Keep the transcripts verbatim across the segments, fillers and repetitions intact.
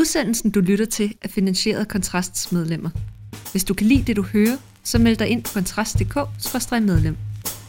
Udsendelsen, du lytter til, er finansieret af Kontrasts medlemmer. Hvis du kan lide det, du hører, så meld dig ind på kontrast punktum d k skråstreg medlem.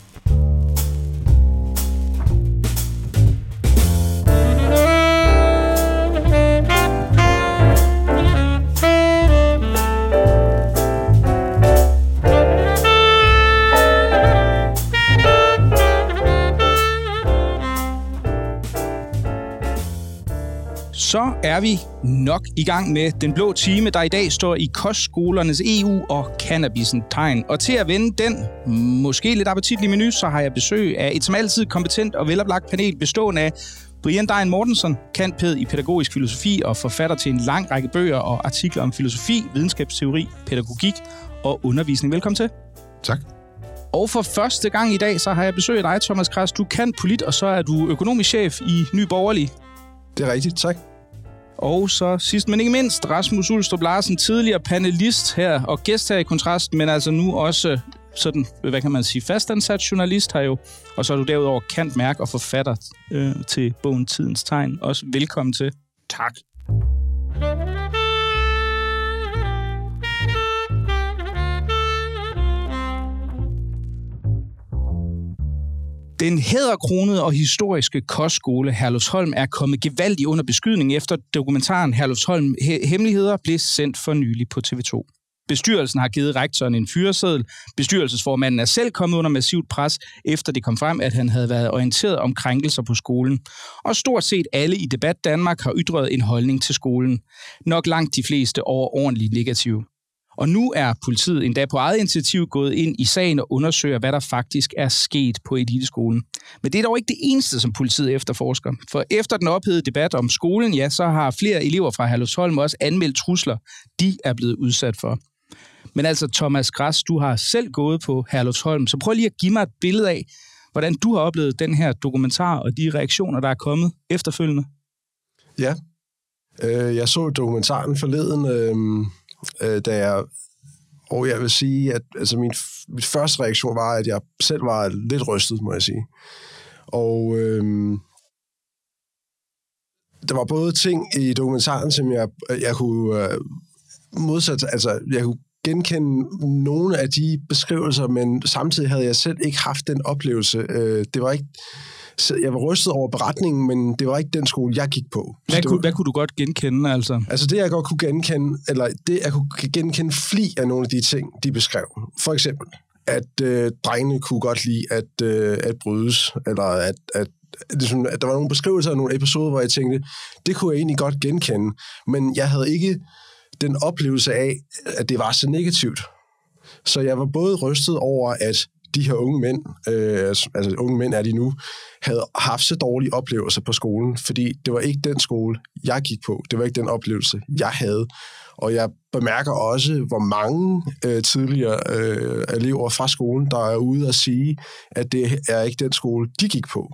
Så er vi nok i gang med den blå time, der i dag står i kostskolernes E U og cannabisen tegn. Og til at vende den måske lidt appetitlige menu, så har jeg besøg af et som altid kompetent og veloplagt panel bestående af Brian Dein Mortensen, cand.pæd i pædagogisk filosofi og forfatter til en lang række bøger og artikler om filosofi, videnskabsteori, pædagogik og undervisning. Velkommen til. Tak. Og for første gang i dag, så har jeg besøg af dig, Thomas Krads. Du kan polit, og så er du økonomisk chef i Ny Borgerlig. Det er rigtigt, tak. Og så sidst, men ikke mindst, Rasmus Ulstrup Larsen, tidligere panelist her og gæst her i Kontrast, men altså nu også sådan, hvad kan man sige, fastansat journalist her jo. Og så er du derudover cand.merk og forfatter øh, til bogen Tidens Tegn. Også velkommen til. Tak. Den hæderkronede og historiske kostskole Herlufsholm er kommet gevaldigt under beskydning efter dokumentaren Herlufsholm Hemmeligheder blev sendt for nylig på T V to. Bestyrelsen har givet rektoren en fyreseddel. Bestyrelsesformanden er selv kommet under massivt pres, efter det kom frem, at han havde været orienteret om krænkelser på skolen. Og stort set alle i Debat Danmark har ytret en holdning til skolen. Nok langt de fleste overordentligt negative. Og nu er politiet endda på eget initiativ gået ind i sagen og undersøger, hvad der faktisk er sket på eliteskolen. Men det er dog ikke det eneste, som politiet efterforsker. For efter den ophedede debat om skolen, ja, så har flere elever fra Herlufsholm også anmeldt trusler, de er blevet udsat for. Men altså, Thomas Græs, du har selv gået på Herlufsholm, så prøv lige at give mig et billede af, hvordan du har oplevet den her dokumentar og de reaktioner, der er kommet efterfølgende. Ja, øh, jeg så dokumentaren forleden, øh... Da jeg, og jeg vil sige, at altså min, min første reaktion var, at jeg selv var lidt rystet, må jeg sige. Og øhm, der var både ting i dokumentaren, som jeg, jeg kunne øh, modsat, altså jeg kunne genkende nogle af de beskrivelser, men samtidig havde jeg selv ikke haft den oplevelse. Øh, det var ikke... Jeg var rystet over beretningen, men det var ikke den skole, jeg gik på. Hvad, var, kunne, hvad kunne du godt genkende, altså? Altså det, jeg godt kunne genkende, eller det, jeg kunne genkende fli af nogle af de ting, de beskrev. For eksempel, at øh, drengene kunne godt lide at, øh, at brydes, eller at, at, ligesom, at der var nogle beskrivelser af nogle episoder, hvor jeg tænkte, det kunne jeg egentlig godt genkende, men jeg havde ikke den oplevelse af, at det var så negativt. Så jeg var både rystet over, at de her unge mænd, øh, altså unge mænd er de nu, havde haft så dårlige oplevelser på skolen, fordi det var ikke den skole, jeg gik på. Det var ikke den oplevelse, jeg havde. Og jeg bemærker også, hvor mange øh, tidligere øh, elever fra skolen, der er ude og sige, at det er ikke den skole, de gik på.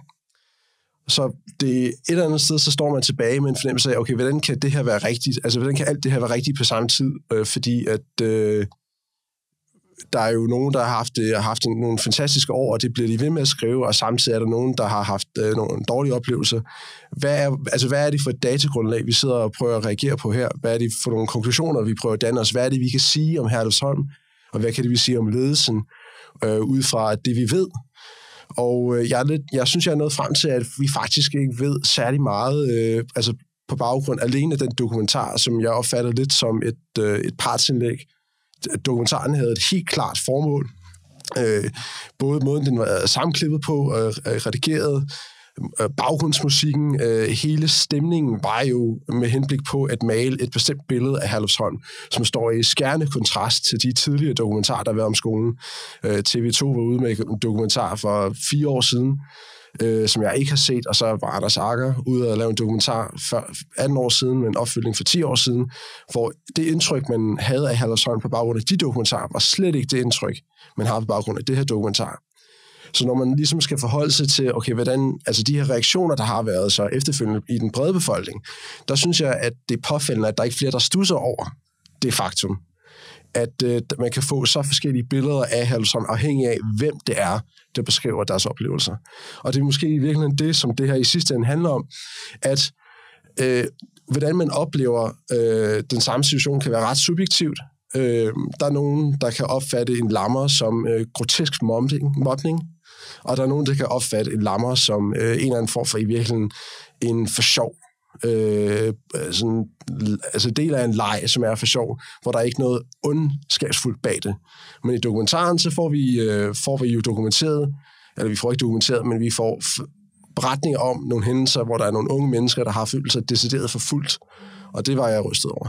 Så det, et eller andet sted, så står man tilbage med en fornemmelse af, okay, hvordan kan det her være rigtigt? Altså, hvordan kan alt det her være rigtigt på samme tid? Øh, fordi at... Øh, Der er jo nogen, der har haft, har haft nogle fantastiske år, og det bliver de ved med at skrive, og samtidig er der nogen, der har haft øh, nogle dårlige oplevelser. Hvad er, altså, hvad er det for et datagrundlag, vi sidder og prøver at reagere på her? Hvad er det for nogle konklusioner, vi prøver at danne os? Hvad er det, vi kan sige om Herlufsholm? Og hvad kan det, vi sige om ledelsen, øh, ud fra det, vi ved? Og øh, jeg, er lidt, jeg synes, jeg er nået frem til, at vi faktisk ikke ved særlig meget, øh, altså på baggrund alene af den dokumentar, som jeg opfatter lidt som et, øh, et partsindlæg. Dokumentaren havde et helt klart formål. Øh, både måden, den var sammenklippet på, og redigeret, øh, baggrundsmusikken, øh, hele stemningen var jo med henblik på at male et bestemt billede af Herlufsholm, som står i skærende kontrast til de tidligere dokumentarer, der har været om skolen. Øh, T V to var ude med en dokumentar for fire år siden, øh, som jeg ikke har set, og så var Anders Agger ude og lave en dokumentar for atten år siden, med en opfølgning for ti år siden, hvor det indtryk, man havde af Herlufsholm på baggrund af de dokumentarer, var slet ikke det indtryk, man har på baggrund af det her dokumentar. Så når man ligesom skal forholde sig til, okay, hvordan, altså de her reaktioner, der har været så efterfølgende i den brede befolkning, der synes jeg, at det er påfældende, at der er ikke flere, der stusser over det faktum, at øh, man kan få så forskellige billeder af Herlufsholm, afhængig af, hvem det er, der beskriver deres oplevelser. Og det er måske i virkeligheden det, som det her i sidste ende handler om, at øh, hvordan man oplever øh, den samme situation, kan være ret subjektivt. Øh, der er nogen, der kan opfatte en lammer som øh, grotesk mobning, mobning, og der er nogen, der kan opfatte en lammer som øh, en eller anden form for i virkeligheden en for sjov. Øh, sådan, altså del af en leg, som er for sjov, hvor der er ikke noget ondskabsfuldt bag det. Men i dokumentaren, så får vi, øh, får vi jo dokumenteret, eller vi får ikke dokumenteret, men vi får f- beretninger om nogle hændelser, hvor der er nogle unge mennesker, der har følt sig decideret forfulgt. Og det var jeg rystet over.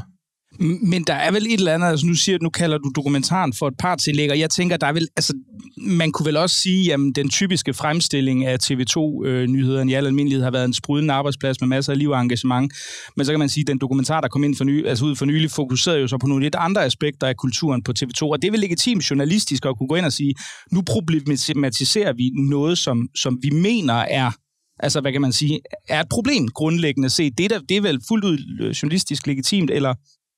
Men der er vel et eller andet, altså nu siger nu kalder du dokumentaren for et partsindlæg, og jeg tænker, der er vel, altså man kunne vel også sige, jamen den typiske fremstilling af T V to-nyhederne i al almindelighed har været en sprudende arbejdsplads med masser af liv og engagement, men så kan man sige, at den dokumentar, der kom ind for ny, altså ud for nylig, fokuserede jo så på nogle lidt andre aspekter af kulturen på T V to, og det er vel legitimt journalistisk at kunne gå ind og sige, nu problematiserer vi noget, som, som vi mener er, altså hvad kan man sige, er et problem grundlæggende set. Det er, der, det er vel fuldt ud journalistisk legitimt, eller...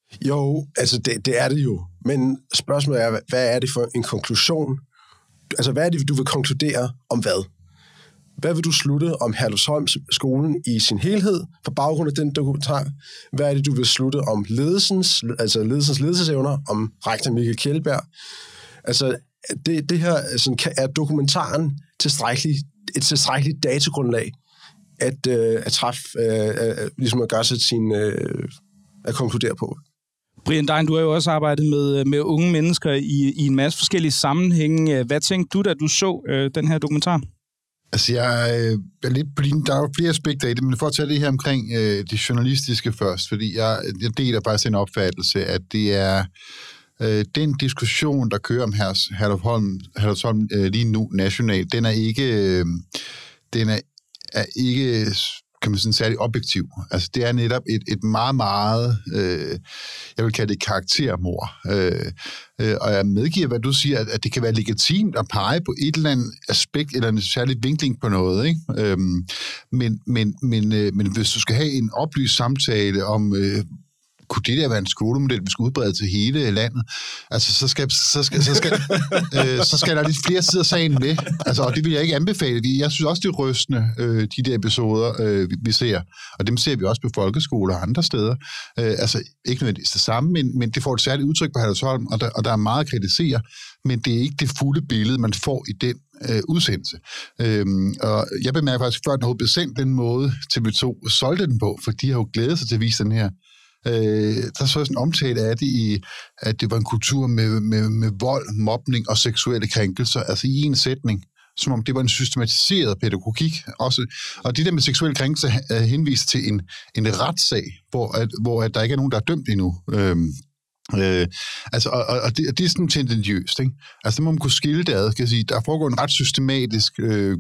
Jo, altså det, det er det jo. Men spørgsmålet er, hvad er det for en konklusion? Altså, hvad er det, du vil konkludere om hvad? Hvad vil du slutte om Herlufsholms skolen i sin helhed på baggrund af den dokumentar? Hvad er det, du vil slutte om ledelsens, altså ledelsens ledelsesevner, om rektor Michael Kjellberg? Altså, det, det her altså, er dokumentaren tilstrækkeligt, et tilstrækkeligt datagrundlag at, øh, at træffe, øh, ligesom at gøre sig sin, øh, at konkludere på. Brian Dein, du har jo også arbejdet med, med unge mennesker i, i en masse forskellige sammenhænge. Hvad tænkte du, da du så øh, den her dokumentar? Altså, jeg er lidt på din, der er jo flere aspekter i det, men for at tage det her omkring øh, det journalistiske først, fordi jeg, jeg deler faktisk en opfattelse, at det er øh, den diskussion, der kører om Herlufsholm, Herlufsholm øh, lige nu nationalt, den er ikke, øh, den er, er ikke kan man sige, særlig objektiv. Altså, det er netop et, et meget, meget, øh, jeg vil kalde det karaktermord. Øh, øh, og jeg medgiver, hvad du siger, at, at det kan være legitimt at pege på et eller andet aspekt, eller en særlig vinkling på noget, ikke? Øh, men, men, men, øh, men hvis du skal have en oplyst samtale om, øh, kunne det der være en skolemodel, vi skal udbrede til hele landet? Altså, så skal, så skal, så skal, øh, så skal der lidt flere sider af sagen med. Altså, og det vil jeg ikke anbefale. Jeg synes også, det er rystende, øh, de der episoder, øh, vi ser. Og dem ser vi også på folkeskoler og andre steder. Øh, altså, ikke nødvendigvis det samme, men, men det får et særligt udtryk på Herlufsholm, og der, og der er meget at kritisere, men det er ikke det fulde billede, man får i den øh, udsendelse. Øhm, og jeg bemærker faktisk, før den overhovedet blev sendt den måde, T V to solgte den på, for de har jo glædet sig til at vise den her. Øh, der så sådan en omtale af det i, at det var en kultur med, med, med vold, mobning og seksuelle krænkelser, altså i en sætning, som om det var en systematiseret pædagogik også. Og det der med seksuelle krænkelser er henvist til en, en retssag, hvor, at, hvor at der ikke er nogen, der er dømt endnu. Øhm, øh, altså, og, og, det, og det er sådan tendentiøst, ikke? Altså, det må man kunne skille det ad, kan jeg sige. Der foregår en ret systematisk øh,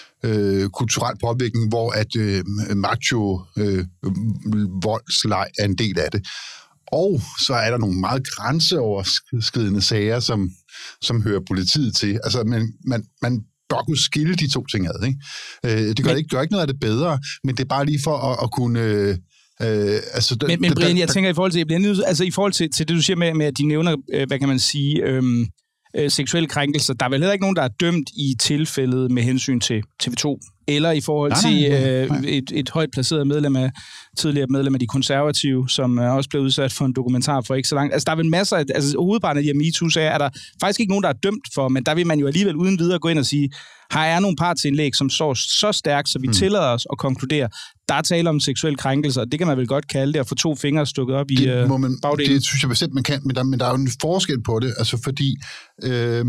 øh, kulturel påvirkning, hvor at øh, macho øh, voldsleg er en del af det. Og så er der nogle meget grænseoverskridende sager, som, som hører politiet til. Altså, man, man, man bør kunne skille de to ting ad, ikke? Øh, det gør, men, ikke, gør ikke noget af det bedre, men det er bare lige for at, at kunne... Øh, Øh, altså, men, men Brian, jeg tænker i forhold til, jeg bliver nødt, altså i forhold til, til det, du siger med, med, at de nævner, øh, hvad kan man sige, øhm, øh, seksuelle krænkelser, der er vel heller ikke nogen, der er dømt i tilfældet med hensyn til T V to, eller i forhold nej, til nej, nej. Øh, et, et højt placeret medlem af, tidligere medlem af de konservative, som øh, også blev udsat for en dokumentar for ikke så langt. Altså der er vel masser af, altså hovedparten af de her MeToo-sager, er der faktisk ikke nogen, der er dømt for, men der vil man jo alligevel uden videre gå ind og sige, her er nogle partsindlæg, som så så stærkt, så vi hmm. tillader os at konkludere, der er tale om seksuel krænkelse, og det kan man vel godt kalde det, at få to fingre stukket op det i øh, man, bagdelen. Det synes jeg bestemt, man kan, men der, men der er jo en forskel på det, altså fordi øh,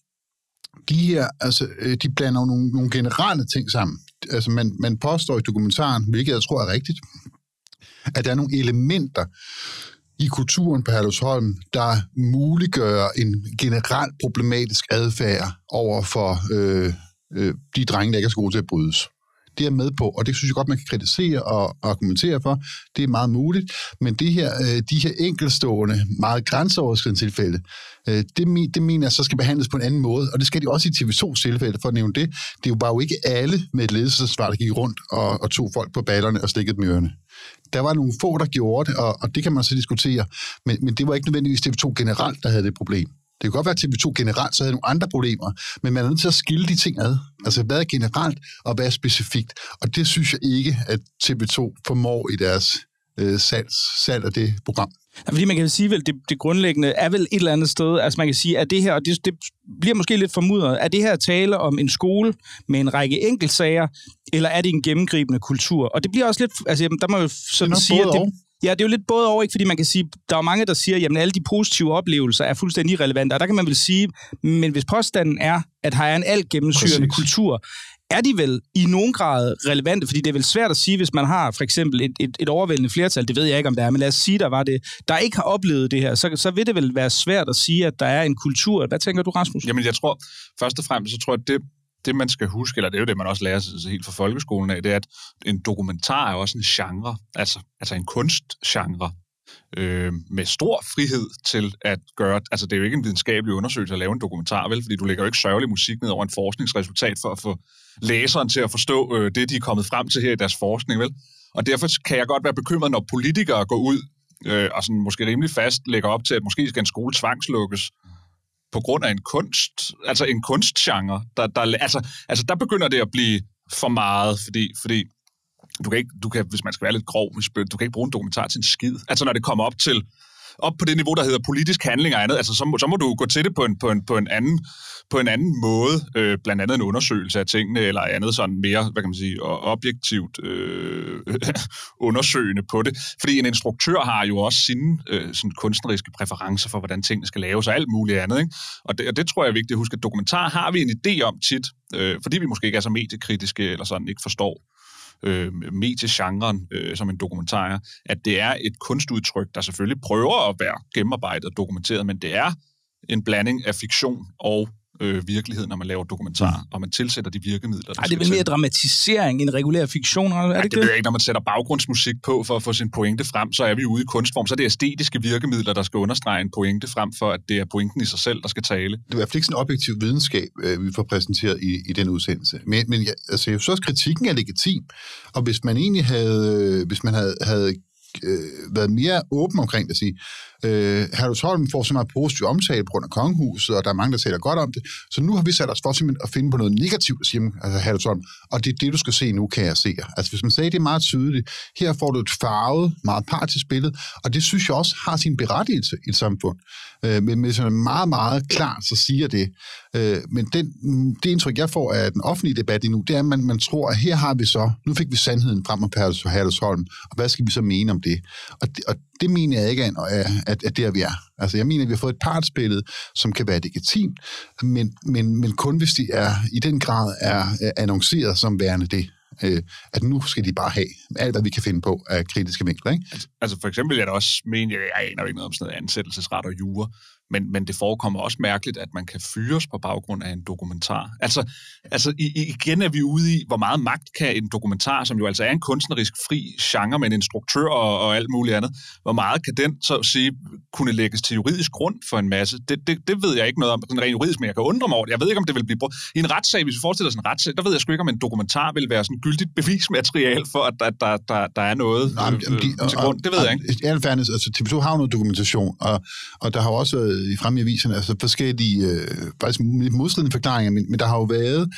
de her, altså de blander jo nogle, nogle generelle ting sammen. Altså man, man påstår i dokumentaren, hvilket jeg tror er rigtigt, at der er nogle elementer i kulturen på Herlufsholm, der muliggør en generelt problematisk adfærd over for øh, øh, de drenge, der ikke er så gode til at brydes. Det er med på, og det synes jeg godt, man kan kritisere og argumentere for. Det er meget muligt, men det her, øh, de her enkeltstående, meget grænseoverskridende tilfælde, øh, det, det mener jeg så skal behandles på en anden måde, og det skal de også i T V tos tilfælde, for at nævne det. Det er jo bare jo ikke alle med et ledelsesvar, der gik rundt og, og tog folk på ballerne og slikkede dem i ørerne. Der var nogle få, der gjorde det, og, og det kan man så diskutere, men, men det var ikke nødvendigvis T V to generelt, der havde det problem. Det kan godt være, at T V to generelt så havde nogle andre problemer, men man er nødt til at skille de ting ad. Altså, hvad er generelt, og hvad er specifikt? Og det synes jeg ikke, at T V to formår i deres øh, salg, salg af det program. Ja, fordi man kan sige vel, det, det grundlæggende er vel et eller andet sted, altså man kan sige, at det her, og det, det bliver måske lidt formudret, er det her tale om en skole med en række enkeltsager, eller er det en gennemgribende kultur? Og det bliver også lidt, altså der må jo sådan sige, at det, ja, det er jo lidt både over, ikke? Fordi man kan sige, der er mange, der siger, jamen alle de positive oplevelser er fuldstændig irrelevante, og der kan man vel sige, men hvis påstanden er, at her er en alt gennemsyrende kultur, er de vel i nogen grad relevante, fordi det er vel svært at sige, hvis man har for eksempel et, et, et overvældende flertal, det ved jeg ikke, om det er, men lad os sige, der var det, der ikke har oplevet det her, så, så vil det vel være svært at sige, at der er en kultur. Hvad tænker du, Rasmus? Jamen, jeg tror, først og fremmest, så tror jeg, at det, det man skal huske, eller det er jo det, man også lærer sig helt fra folkeskolen af, det er, at en dokumentar er også en genre, altså, altså en kunstgenre, øh, med stor frihed til at gøre, altså det er jo ikke en videnskabelig undersøgelse at lave en dokumentar, vel, fordi du lægger jo ikke sørgelig musik ned over en forskningsresultat for at få læseren til at forstå øh, det, de er kommet frem til her i deres forskning, vel? Og derfor kan jeg godt være bekymret, når politikere går ud øh, og sådan måske rimelig fast lægger op til, at måske skal en skole tvangslukkes på grund af en kunst, altså en kunstgenre. Der, der, altså, altså der begynder det at blive for meget, fordi, fordi du kan ikke, du kan, hvis man skal være lidt grov, du kan ikke bruge en dokumentar til en skid. Altså når det kommer op til op på det niveau, der hedder politisk handling og andet, altså så må, så må du gå til det på en, på en, på en, anden, på en anden måde, øh, blandt andet en undersøgelse af tingene, eller andet sådan mere, hvad kan man sige, objektivt øh, undersøgende på det. Fordi en instruktør har jo også sine øh, sådan kunstneriske præferencer for, hvordan tingene skal laves og alt muligt andet, ikke? Og, det, og det tror jeg er vigtigt at huske, at dokumentar har vi en idé om tit, øh, fordi vi måske ikke er så mediekritiske, eller sådan ikke forstår Øh, mediegenren, øh, som en dokumentar, at det er et kunstudtryk, der selvfølgelig prøver at være gennemarbejdet og dokumenteret, men det er en blanding af fiktion og øh, virkelighed, når man laver dokumentar, mm. og man tilsætter de virkemidler, der Ej, det er vel mere dramatisering end regulær fiktion, er det ja, ikke det? Det ved jeg ikke, når man sætter baggrundsmusik på for at få sin pointe frem, så er vi ude i kunstform, så er det æstetiske virkemidler, der skal understrege en pointe frem, for at det er pointen i sig selv, der skal tale. Det er i hvert fald ikke sådan en objektiv videnskab, vi får præsenteret i, i den udsendelse. Men, men jeg, altså, jeg synes også, kritikken er legitim, og hvis man egentlig havde, hvis man havde, havde øh, været mere åben omkring det at sige, øh, Herlufsholm får så meget positiv omtale på grund af kongehuset, og der er mange, der taler godt om det, så nu har vi sat os for simpelthen at finde på noget negativt at sige, altså Herlufsholm, og det er det, du skal se nu, kan jeg se. Altså hvis man sagde, det er meget tydeligt, her får du et farvet, meget partisk billede, og det synes jeg også har sin berettigelse i et samfund. Øh, men med sådan meget, meget klart, så siger det. Øh, men den, det indtryk, jeg får af den offentlige debat endnu, det er, at man, man tror, at her har vi så, nu fik vi sandheden frem på Herlufsholm, og hvad skal vi så mene om det? Og det, og det mener jeg ikke, at, at, at der vi er. Altså jeg mener, at vi har fået et partsbillede, som kan være legitimt, men, men, men kun hvis de er i den grad er, er annonceret som værende det. Øh, at nu skal de bare have alt, hvad vi kan finde på af kritiske vinkler. Ikke? Altså, altså for eksempel jeg da også mene, jeg, jeg aner ikke noget om sådan noget ansættelsesret og jura, men, men det forekommer også mærkeligt, at man kan fyres på baggrund af en dokumentar. Altså, altså igen er vi ude i, hvor meget magt kan en dokumentar, som jo altså er en kunstnerisk fri genre med en instruktør og, og alt muligt andet, hvor meget kan den så at sige kunne lægges til juridisk grund for en masse? Det, det, det ved jeg ikke noget om, den rent juridisk, men jeg kan undre mig over det. Jeg ved ikke, om det vil blive brugt. I en retssag, hvis vi forestiller os en retssag, der ved jeg sgu ikke, om en dokumentar vil være sådan gyldigt bevismateriale for, at der, der, der, der er noget Nej, øh, de, til grund. Det ved og, jeg ikke. I alle fairness, altså T V to har jo noget dokumentation, og, og der har også i fremme i aviserne altså forskellige, øh, faktisk modstridende forklaringer, men, men der har jo været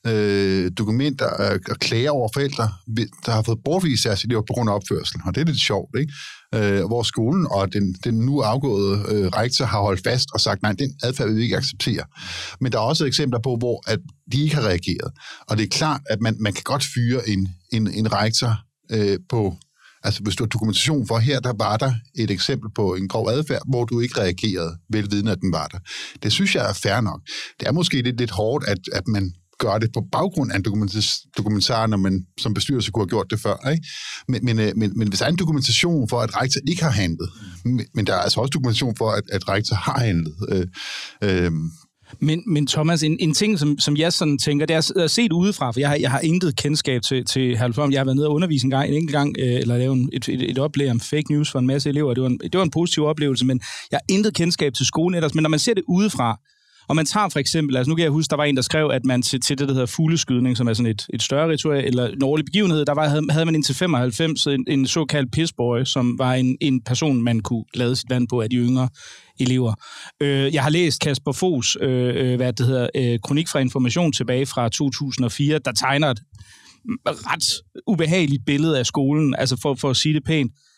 øh, dokumenter og klager over forældre, der har fået bortvist deres elever på grund af opførsel, og det er lidt sjovt, ikke? Øh, hvor skolen og den, den nu afgåede øh, rektor har holdt fast og sagt, nej, den adfærd vil vi ikke acceptere. Men der er også eksempler på, hvor at de ikke har reageret. Og det er klart, at man, man kan godt fyre en, en, en rektor øh, på. Altså, hvis du har dokumentation for, her der var der et eksempel på en grov adfærd, hvor du ikke reagerede, velvidende at den var der. Det synes jeg er fair nok. Det er måske lidt, lidt hårdt, at, at man gør det på baggrund af en dokumentar, når man som bestyrelse kunne have gjort det før. Ikke? Men, men, men, men hvis der er en dokumentation for, at rektor ikke har handlet, men, men der er altså også dokumentation for, at, at rektor har handlet. Øh, øh, Men, men Thomas, en, en ting, som, som jeg sådan tænker, det er set udefra, for jeg har, jeg har intet kendskab til, til Herlufsholm. Jeg har været nede og undervise en gang, en enkelt gang, øh, eller lave et, et, et oplæg om fake news for en masse elever. Det var en, det var en positiv oplevelse, men jeg har intet kendskab til skolen ellers. Men når man ser det udefra, og man tager for eksempel, altså nu kan jeg huske, der var en, der skrev, at man til, til det, der hedder fugleskydning, som er sådan et, et større ritual, eller en årlig begivenhed, der var, havde, havde man indtil femoghalvfems en, en såkaldt pissboy, som var en, en person, man kunne lade sit vand på af de yngre elever. Øh, jeg har læst Kasper Foghs, øh, hvad det hedder, øh, kronik fra Information tilbage fra to tusind og fire, der tegner et ret ubehageligt billede af skolen, altså for, for at sige det pænt.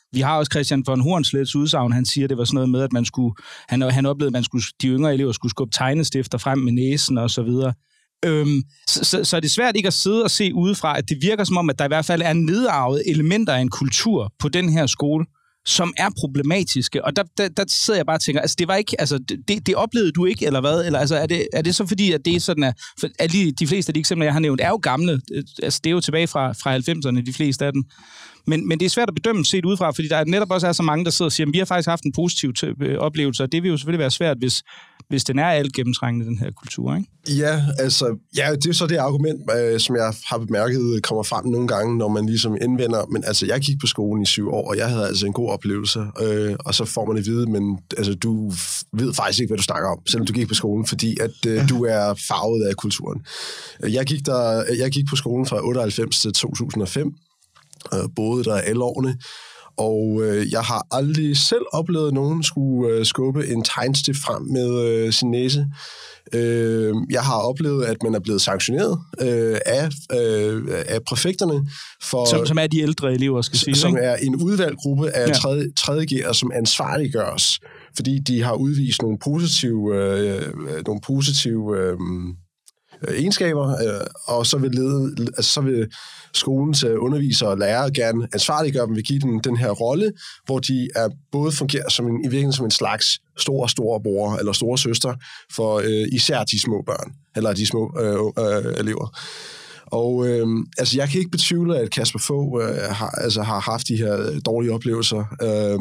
Vi har også Christian von Hornslets udsagn, han siger, det var sådan noget med, at man skulle, han, han oplevede, at man skulle, de yngre elever skulle skubbe tegnestifter frem med næsen og så videre. Øhm, så, så, så er det svært ikke at sidde og se udefra, at det virker som om, at der i hvert fald er nedarvede elementer af en kultur på den her skole, som er problematiske. Og der, der, der sidder jeg bare og tænker, altså det var ikke, altså det, det oplevede du ikke, eller hvad? Eller altså er det, er det så fordi, at det er sådan, at, at de, de fleste af de eksempler, jeg har nævnt, er jo gamle. Altså det er jo tilbage fra, fra halvfemserne, de fleste af dem. Men, men det er svært at bedømme set udefra, fordi der netop også er så mange, der sidder og siger, at vi har faktisk haft en positiv oplevelse, og det vil jo selvfølgelig være svært, hvis, hvis den er alt gennemtrængende, den her kultur, ikke? Ja, altså, ja, det er så det argument, øh, som jeg har bemærket, kommer frem nogle gange, når man ligesom indvender, men altså, jeg gik på skolen i syv år, og jeg havde altså en god oplevelse, øh, og så får man det vide, men altså, du ved faktisk ikke, hvad du snakker om, selvom du gik på skolen, fordi at øh, du er farvet af kulturen. Jeg gik, der, jeg gik på skolen fra otteoghalvfems til to tusind og fem, øh, boede der alle årene, og øh, jeg har aldrig selv oplevet, at nogen skulle øh, skubbe en tegnstift frem med øh, sin næse. Øh, jeg har oplevet, at man er blevet sanktioneret øh, af, øh, af præfekterne. For, som, som er de ældre elever, skal sige. Som ikke? er en udvalgt gruppe af ja. tredje, tredje G'ere, som ansvarliggøres, fordi de har udvist nogle positive, øh, nogle positive øh, egenskaber, øh, og så vil, lede, altså, så vil skolens undervisere og lærere gerne ansvarliggøre dem, vil give dem den her rolle, hvor de er både fungerer som en, i virkeligheden som en slags stor, store bror eller store søster for øh, især de små børn, eller de små øh, øh, elever. Og øh, altså, jeg kan ikke betvivle, at Kasper Fogh øh, har, altså, har haft de her dårlige oplevelser. Øh,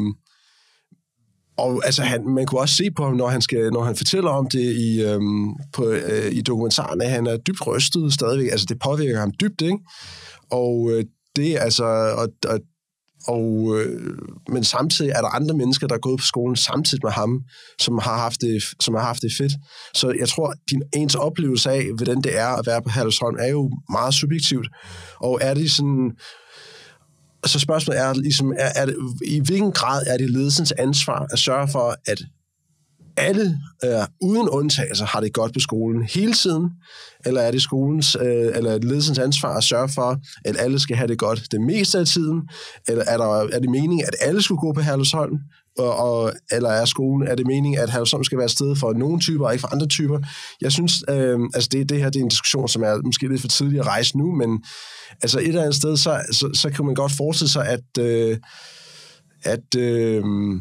Og altså, han, man kunne også se på ham, når han, skal, når han fortæller om det i, øhm, på, øh, i dokumentaren, at han er dybt rystet stadigvæk. Altså, det påvirker ham dybt, ikke? Og øh, det er altså... Og, og, og, øh, men samtidig er der andre mennesker, der er gået på skolen samtidig med ham, som har haft det, som har haft det fedt. Så jeg tror, din ens oplevelse af, hvordan det er at være på Herlufsholm, er jo meget subjektivt. Og er det sådan... Så spørgsmålet er, ligesom, er, er det, i hvilken grad er det ledelsens ansvar at sørge for, at alle øh, uden undtagelser har det godt på skolen hele tiden, eller er det skolens øh, eller ledelsens ansvar at sørge for, at alle skal have det godt det meste af tiden, eller er, der, er det meningen, at alle skulle gå på Herlufsholm, og, og, eller er skolen, er det meningen, at Herlufsholm skal være et sted for nogle typer, og ikke for andre typer? Jeg synes, øh, altså det, det her det er en diskussion, som er måske lidt for tidligt at rejse nu, men altså et eller andet sted, så, så, så kan man godt forestille sig, at øh, at øh,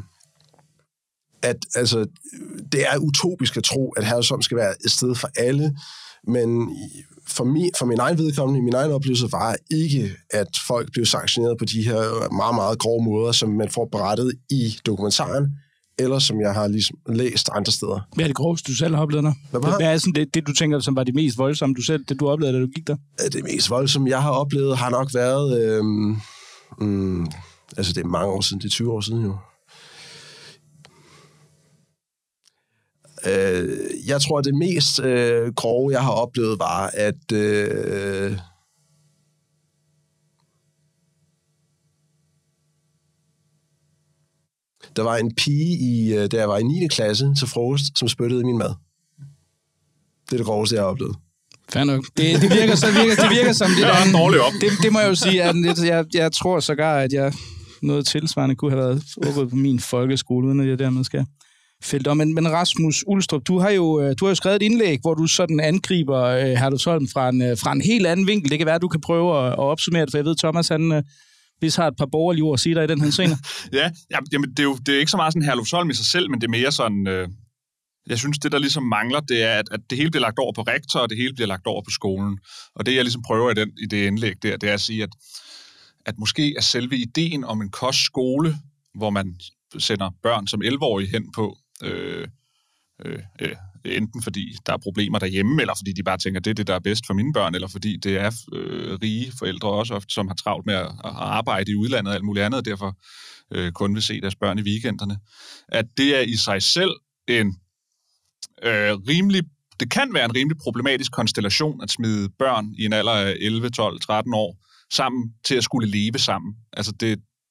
at altså, det er utopisk at tro, at Herlufsholm skal være et sted for alle, men for, min, for min egen vedkommende, min egen oplevelse var ikke, at folk blev sanktioneret på de her meget, meget grove måder, som man får berettet i dokumentaren, eller som jeg har ligesom læst andre steder. Hvad er det groveste, du selv har oplevet der? Hvad, Hvad er sådan det, det, du tænker, som var det mest voldsomme, du selv, det du oplevede, da du gik der? Det mest voldsomme, jeg har oplevet, har nok været... Øhm, mm, altså, det er mange år siden, det er tyve år siden jo. Øh, jeg tror, det mest øh, grove, jeg har oplevet, var, at... Øh, der var en pige, i, da jeg var i niende klasse til frokost, som spyttede i min mad. Det er det groveste, jeg har oplevet. Fair nok. Det, det, virker, så, virker, det virker som det der... Det, dårligt op. Det, det må jeg jo sige. At jeg, jeg tror sågar, at jeg noget tilsvarende kunne have været foregået på min folkeskole, uden at jeg dermed skal fælde om. Men, men Rasmus Ulstrup, du har, jo, du har jo skrevet et indlæg, hvor du sådan angriber uh, Herlufsholm fra en, fra en helt anden vinkel. Det kan være, at du kan prøve at, at opsummere det, for jeg ved, Thomas, han... Uh, hvis har et par borgerlige ord at sige dig i den her scene. Ja, jamen, det er jo det er ikke så meget sådan Herlufsholm i sig selv, men det er mere sådan, øh, jeg synes, det der ligesom mangler, det er, at, at det hele bliver lagt over på rektor, og det hele bliver lagt over på skolen. Og det, jeg ligesom prøver i, den, i det indlæg der, det er at sige, at, at måske er selve ideen om en kostskole, hvor man sender børn som elleve-årige hen på, øh, øh, øh, enten fordi der er problemer derhjemme, eller fordi de bare tænker, det er det, der er bedst for mine børn, eller fordi det er øh, rige forældre også ofte, som har travlt med at, at arbejde i udlandet og alt muligt andet, og derfor øh, kun vil se deres børn i weekenderne. At det er i sig selv en øh, rimelig, det kan være en rimelig problematisk konstellation at smide børn i en alder af elleve, tolv, tretten år sammen til at skulle leve sammen. Altså det,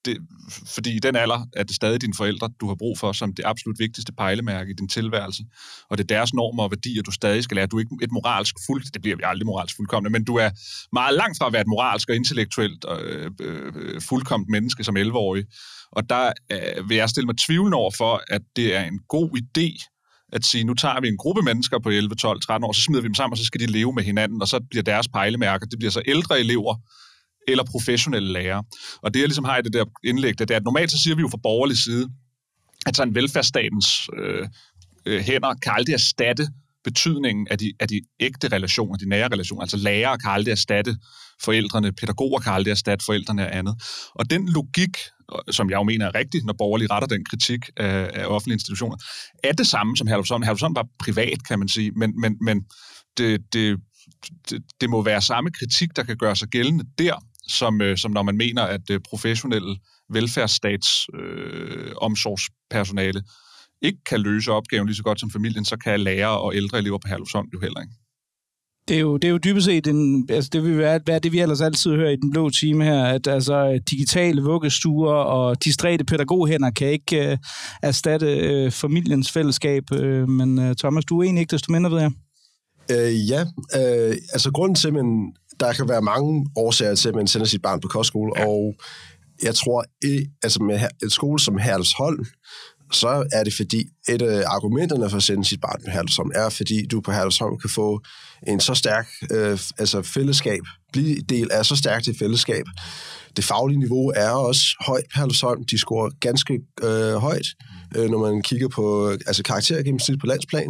det, fordi i den alder er det stadig dine forældre, du har brug for som det absolut vigtigste pejlemærke i din tilværelse. Og det er deres normer og værdier, du stadig skal lære. Du er ikke et moralsk fuld, det bliver vi aldrig moralsk fuldkommende, men du er meget langt fra at være et moralsk og intellektuelt og øh, øh, fuldkomment menneske som elleve-årig. Og der øh, vil jeg stille mig tvivlende over for, at det er en god idé at sige, nu tager vi en gruppe mennesker på elleve, tolv, tretten år, så smider vi dem sammen, og så skal de leve med hinanden, og så bliver deres pejlemærker, det bliver så ældre elever eller professionelle lærere. Og det, jeg ligesom har i det der indlæg, det er, at normalt så siger vi jo fra borgerlig side, at sådan velfærdsstatens øh, øh, hænder kan aldrig erstatte betydningen af de, af de ægte relationer, de nære relationer. Altså lærere kan aldrig erstatte forældrene, pædagoger kan aldrig erstatte forældrene og andet. Og den logik, som jeg jo mener er rigtig, når borgerlige retter den kritik af, af offentlige institutioner, er det samme som Herlufsholm. Herlufsholm var privat, kan man sige, men, men, men det, det, det, det må være samme kritik, der kan gøre sig gældende der, som, som når man mener, at professionelle velfærdsstats øh, omsorgspersonale ikke kan løse opgaven lige så godt som familien, så kan lærere og ældre elever på Herlufsholm jo heller ikke. Det er jo, det er jo dybest set en, altså det vil være, være det, vi ellers altid hører i den blå time her, at altså, digitale vuggestuer og distræte pædagoghænder kan ikke uh, erstatte uh, familiens fællesskab. Uh, men uh, Thomas, du er egentlig ikke desto mindre, ved jeg. Øh, ja, øh, altså grunden til, at der kan være mange årsager til, at man sender sit barn på kostskole, ja. Og jeg tror, altså med et skole som Herlufsholm, så er det fordi, et af argumenterne for at sende sit barn på Herlufsholm er, fordi du på Herlufsholm kan få en så stærk øh, altså fællesskab, blive del af så stærkt et fællesskab. Det faglige niveau er også højt på Herlufsholm. De scorer ganske øh, højt, øh, når man kigger på altså karaktergennemsnit på landsplan.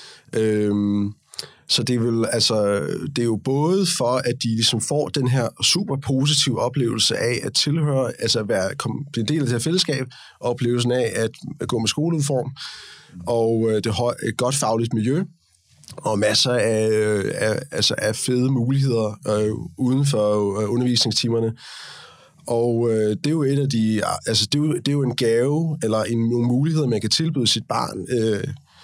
Øhm, Så det er, vel, altså, det er jo både for, at de ligesom får den her super positive oplevelse af at tilhøre, altså at være blive en del af det her fællesskab, og oplevelsen af at gå med skoleudform, og det er et godt fagligt miljø, og masser af, af, altså af fede muligheder øh, uden for øh, undervisningstimerne. Og øh, det er jo et af de, altså det er jo, det er jo en gave, eller en, nogle muligheder, man kan tilbyde sit barn. Øh,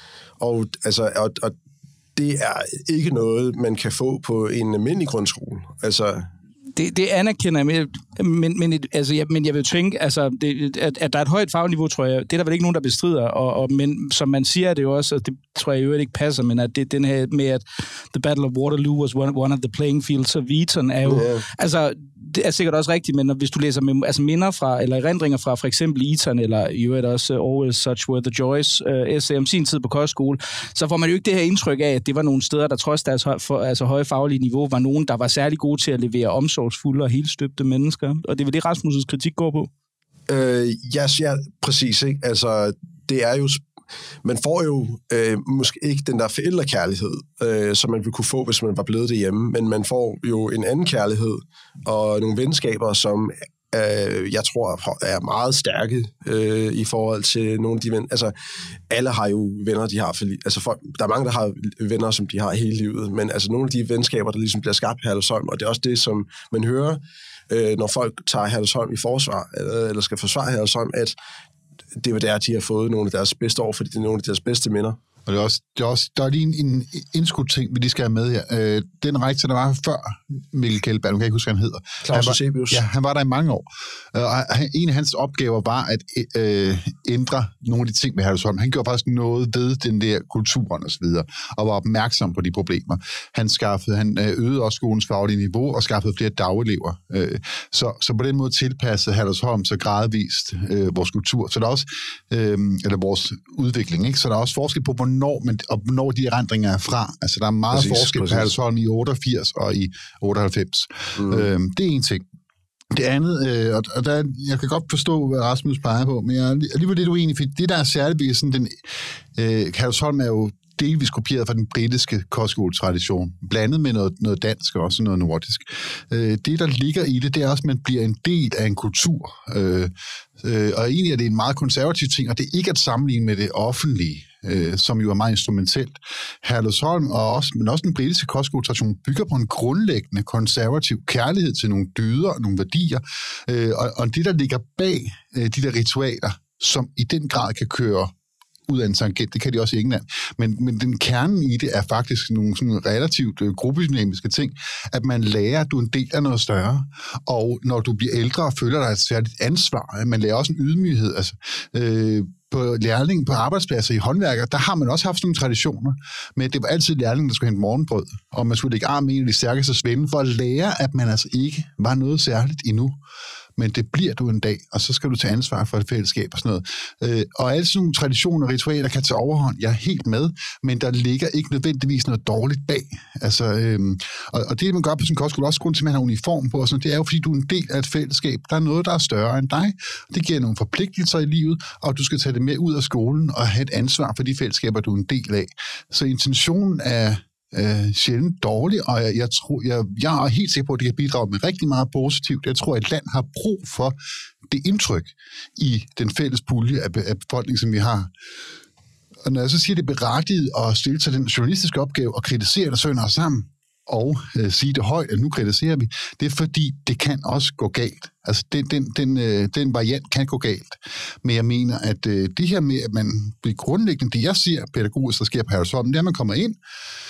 og, altså, og, og det er ikke noget, man kan få på en almindelig grundskole. Altså Det, det anerkender jeg, men, men, altså, jeg, men jeg vil tænke, altså, det, at, at der er et højt fagniveau, tror jeg, det er der vel ikke nogen, der bestrider, og, og, men som man siger, er det jo også, og det tror jeg jo ikke passer, men at det, den her med, at The Battle of Waterloo was one, one of the playing fields of Eton, er jo, yeah. altså, det er sikkert også rigtigt, men når, hvis du læser med, altså, minder fra, eller erindringer fra for eksempel Eton, eller i øvrigt også uh, Always Such Were the Joys, uh, essay om sin tid på kostskole, så får man jo ikke det her indtryk af, at det var nogle steder, der trods deres høj, for, altså, høje faglige niveau, var nogen, der var særlig gode til at levere omsorgsfulde og helt støbte mennesker. Og det er vel det, Rasmus' kritik går på? Øh, ja, ja, præcis. Ikke? Altså, det er jo... Man får jo øh, måske ikke den der forældrekærlighed, øh, som man ville kunne få, hvis man var blevet derhjemme, men man får jo en anden kærlighed og nogle venskaber, som øh, jeg tror er meget stærke øh, i forhold til nogle af de venner. Altså, alle har jo venner, de har for li- altså folk, der er mange, der har venner, som de har hele livet, men altså nogle af de venskaber, der ligesom bliver skabt på Herlufsholm, og det er også det, som man hører, øh, når folk tager Herlufsholm i forsvar, eller, eller skal forsvare Herlufsholm, at det var der, de har fået nogle af deres bedste år, fordi det er nogle af deres bedste minder. Og det er også, det er også der er lige en, en indskudt ting, vi lige skal have med her. Øh, den rektor, der var før Mikkel Kjeldberg, nu kan jeg ikke huske, hvad han hedder. Claus han var, Eusebius. Ja, han var der i mange år. Og en af hans opgaver var at øh, ændre nogle af de ting med Herlufsholm. Han gjorde faktisk noget ved den der kulturen og så videre, og var opmærksom på de problemer. Han skaffede, han øgede også skolens faglige niveau og skaffede flere dagelever. Øh, så, så på den måde tilpassede Herlufsholm så gradvist øh, vores kultur. Så der er også, øh, eller vores udvikling, ikke? Så der er også forskel på, hvornår, man, og hvornår de erindringer er fra. Altså, der er meget præcis, forskel præcis. På Herlufsholm i otteogfirs og i otteoghalvfems. Mm. Øh, det er en ting. Det andet, øh, og der, jeg kan godt forstå, hvad Rasmus peger på, men jeg er alligevel lidt uenig, for det, der er særligt ved sådan den... Øh, Herlufsholm er jo delvis kopieret fra den britiske kostskoletradition, blandet med noget, noget dansk og også noget nordisk. Øh, det, der ligger i det, det er også, at man bliver en del af en kultur. Øh, øh, og egentlig er det en meget konservativ ting, og det er ikke at sammenligne med det offentlige, øh, som jo er meget instrumentelt. Herlufsholm, og også, men også den britiske kostskoletradition, bygger på en grundlæggende konservativ kærlighed til nogle dyder og nogle værdier, øh, og, og det, der ligger bag øh, de der ritualer, som i den grad kan køre ud af en tangent, det kan de også i England. Men, men den kernen i det er faktisk nogle sådan relativt øh, gruppedynamiske ting, at man lærer, at du er en del af noget større, og når du bliver ældre, føler dig et særligt ansvar. Man lærer også en ydmyghed. Altså, øh, på lærling på arbejdspladser i håndværker, der har man også haft nogle traditioner, men det var altid lærlingen, der skulle hente morgenbrød, og man skulle lægge arm i en af de stærkeste svende, for at lære, at man altså ikke var noget særligt endnu. Men det bliver du en dag, og så skal du tage ansvar for et fællesskab og sådan noget. Øh, og alle sådan nogle traditioner og ritualer kan tage overhånd. Jeg er helt med, men der ligger ikke nødvendigvis noget dårligt bag. Altså, øh, og, og det, man gør på sådan en kostskole, også grund til, at man har uniform på, og sådan, det er jo, fordi du er en del af et fællesskab. Der er noget, der er større end dig. Det giver nogle forpligtelser i livet, og du skal tage det med ud af skolen og have et ansvar for de fællesskaber, du er en del af. Så intentionen er Øh, sjældent dårlig, og jeg, jeg, tror, jeg, jeg er helt sikker på, at det kan bidrage med rigtig meget positivt. Jeg tror, at et land har brug for det indtryk i den fælles pulje af, af befolkningen, som vi har. Og når jeg så siger, det er berettiget at stille til den journalistiske opgave og kritisere det sønder sammen, og øh, sige det højt, at nu kritiserer vi, det er fordi, det kan også gå galt. Altså, den, den, den, øh, den variant kan gå galt. Men jeg mener, at øh, det her med, at man bliver grundlæggende, det jeg ser pædagogisk, der sker på Herlufsholm, det er, at man kommer ind,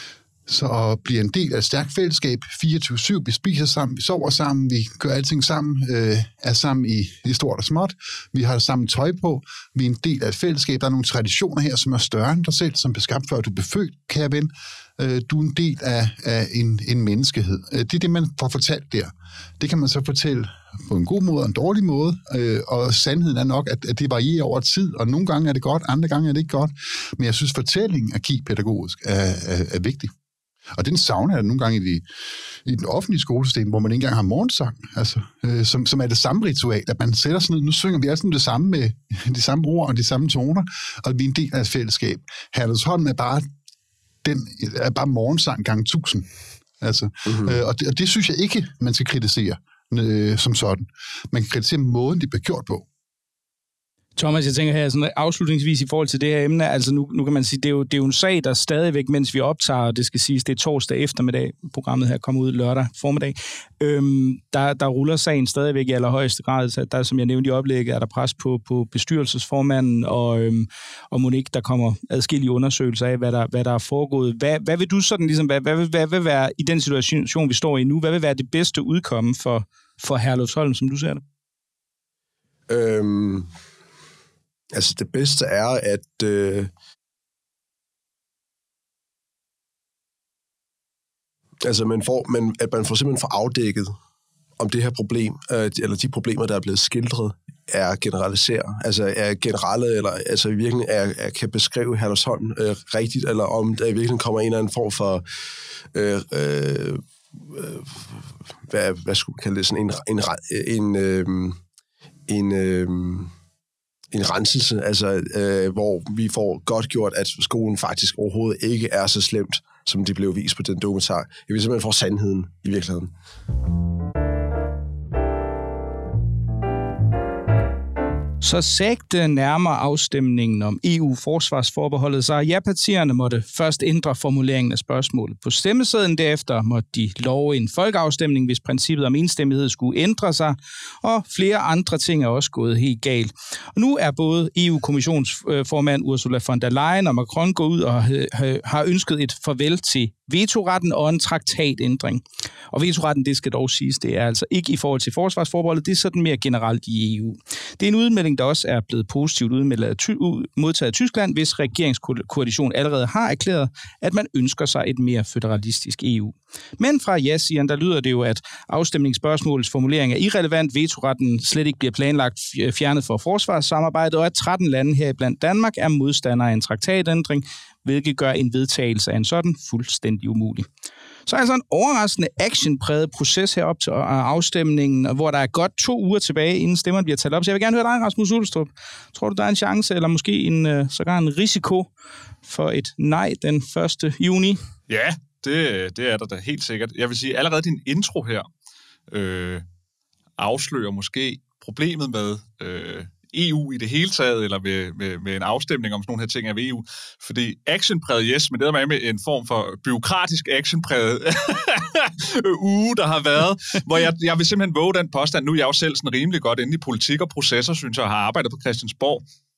så bliver en del af et stærkt fællesskab, fireogtyve syv, vi spiser sammen, vi sover sammen, vi gør alting sammen, øh, er sammen i, i stort og småt, vi har samme tøj på, vi er en del af et fællesskab, der er nogle traditioner her, som er større end dig selv, som blev skabt før du blev født, kære ven. Øh, du er en del af, af en, en menneskehed. Det er det, man får fortalt der. Det kan man så fortælle på en god måde og en dårlig måde, øh, og sandheden er nok, at, at det varierer over tid, og nogle gange er det godt, andre gange er det ikke godt, men jeg synes, fortællingen af key pædagogisk er, er, er vigtig. Og den savner jeg nogle gange i, de, i den offentlige skolesystem, hvor man ikke engang har morgensang, altså, øh, som, som er det samme ritual, at man sætter sådan noget, nu synger vi altså det samme med de samme ord og de samme toner, og vi er en del af et fællesskab. Herlufsholm er bare, den, er bare morgensang gange tusind. Altså, mm-hmm. øh, og, det, og det synes jeg ikke, man skal kritisere øh, som sådan. Man kan kritisere måden, det bliver gjort på. Thomas, jeg tænker her sådan afslutningsvis i forhold til det her emne, altså nu, nu kan man sige, det er, jo, det er jo en sag, der stadigvæk, mens vi optager, og det skal siges, det er torsdag eftermiddag, programmet her kommer ud lørdag formiddag, øhm, der, der ruller sagen stadigvæk i allerhøjeste grad. Så der, som jeg nævnte i oplægget, er der pres på, på bestyrelsesformanden, og, øhm, og Monique, der kommer adskillige undersøgelser af, hvad der, hvad der er foregået. Hvad, hvad vil du sådan ligesom, hvad, hvad, hvad vil være i den situation, vi står i nu, hvad vil være det bedste udkomme for, for Herlufsholm, som du ser det? Øhm Altså, det bedste er, at, øh, altså man får, man, at man får simpelthen får afdækket, om det her problem, øh, eller de problemer, der er blevet skildret, er generaliseret, altså er generelle, eller altså i virkeligheden er, er, kan beskrive Herlufsholm øh, rigtigt, eller om der i virkeligheden kommer en eller anden form for, øh, øh, hvad, hvad skulle man kalde det, sådan en, en, en, øh, en øh, en renselse, altså, øh, hvor vi får godt gjort, at skolen faktisk overhovedet ikke er så slemt, som det blev vist på den dokumentar. Jeg vil simpelthen få sandheden i virkeligheden. Så sagte nærmere afstemningen om E U-forsvarsforbeholdet, så ja-partierne måtte først ændre formuleringen af spørgsmålet på stemmesedlen. Derefter måtte de love en folkeafstemning, hvis princippet om enstemmighed skulle ændre sig, og flere andre ting er også gået helt galt. Og nu er både E U-kommissionsformand Ursula von der Leyen og Macron gået ud og har ønsket et farvel til vetoretten og en traktatændring. Og vetoretten, det skal dog siges, det er altså ikke i forhold til forsvarsforbeholdet, det er sådan mere generelt i E U. Det er en udmelding, der også er blevet positivt modtaget af Tyskland, hvis regeringskoalition allerede har erklæret, at man ønsker sig et mere føderalistisk E U. Men fra ja-sigeren, der lyder det jo, at afstemningsspørgsmålets formulering er irrelevant, vetoretten slet ikke bliver planlagt fjernet for forsvarssamarbejdet, og at tretten lande her blandt Danmark er modstandere af en traktatændring, hvilket gør en vedtagelse af en sådan fuldstændig umulig. Så er altså en overraskende actionpræget proces herop til afstemningen, hvor der er godt to uger tilbage, inden stemmerne bliver talt op. Så jeg vil gerne høre dig, Rasmus Ulstrup. Tror du, der er en chance, eller måske en, sågar en risiko for et nej den første juni? Ja, det, det er der da helt sikkert. Jeg vil sige, allerede din intro her øh, afslører måske problemet med øh, E U i det hele taget, eller med, med, med en afstemning om sådan nogle her ting af E U. Fordi actionpræget, yes, men det er med en form for byråkratisk actionpræget uge, der har været, hvor jeg, jeg vil simpelthen våge den påstand. Nu er jeg jo selv sådan rimelig godt inde i politik og processer, synes jeg, og har arbejdet på Christiansborg.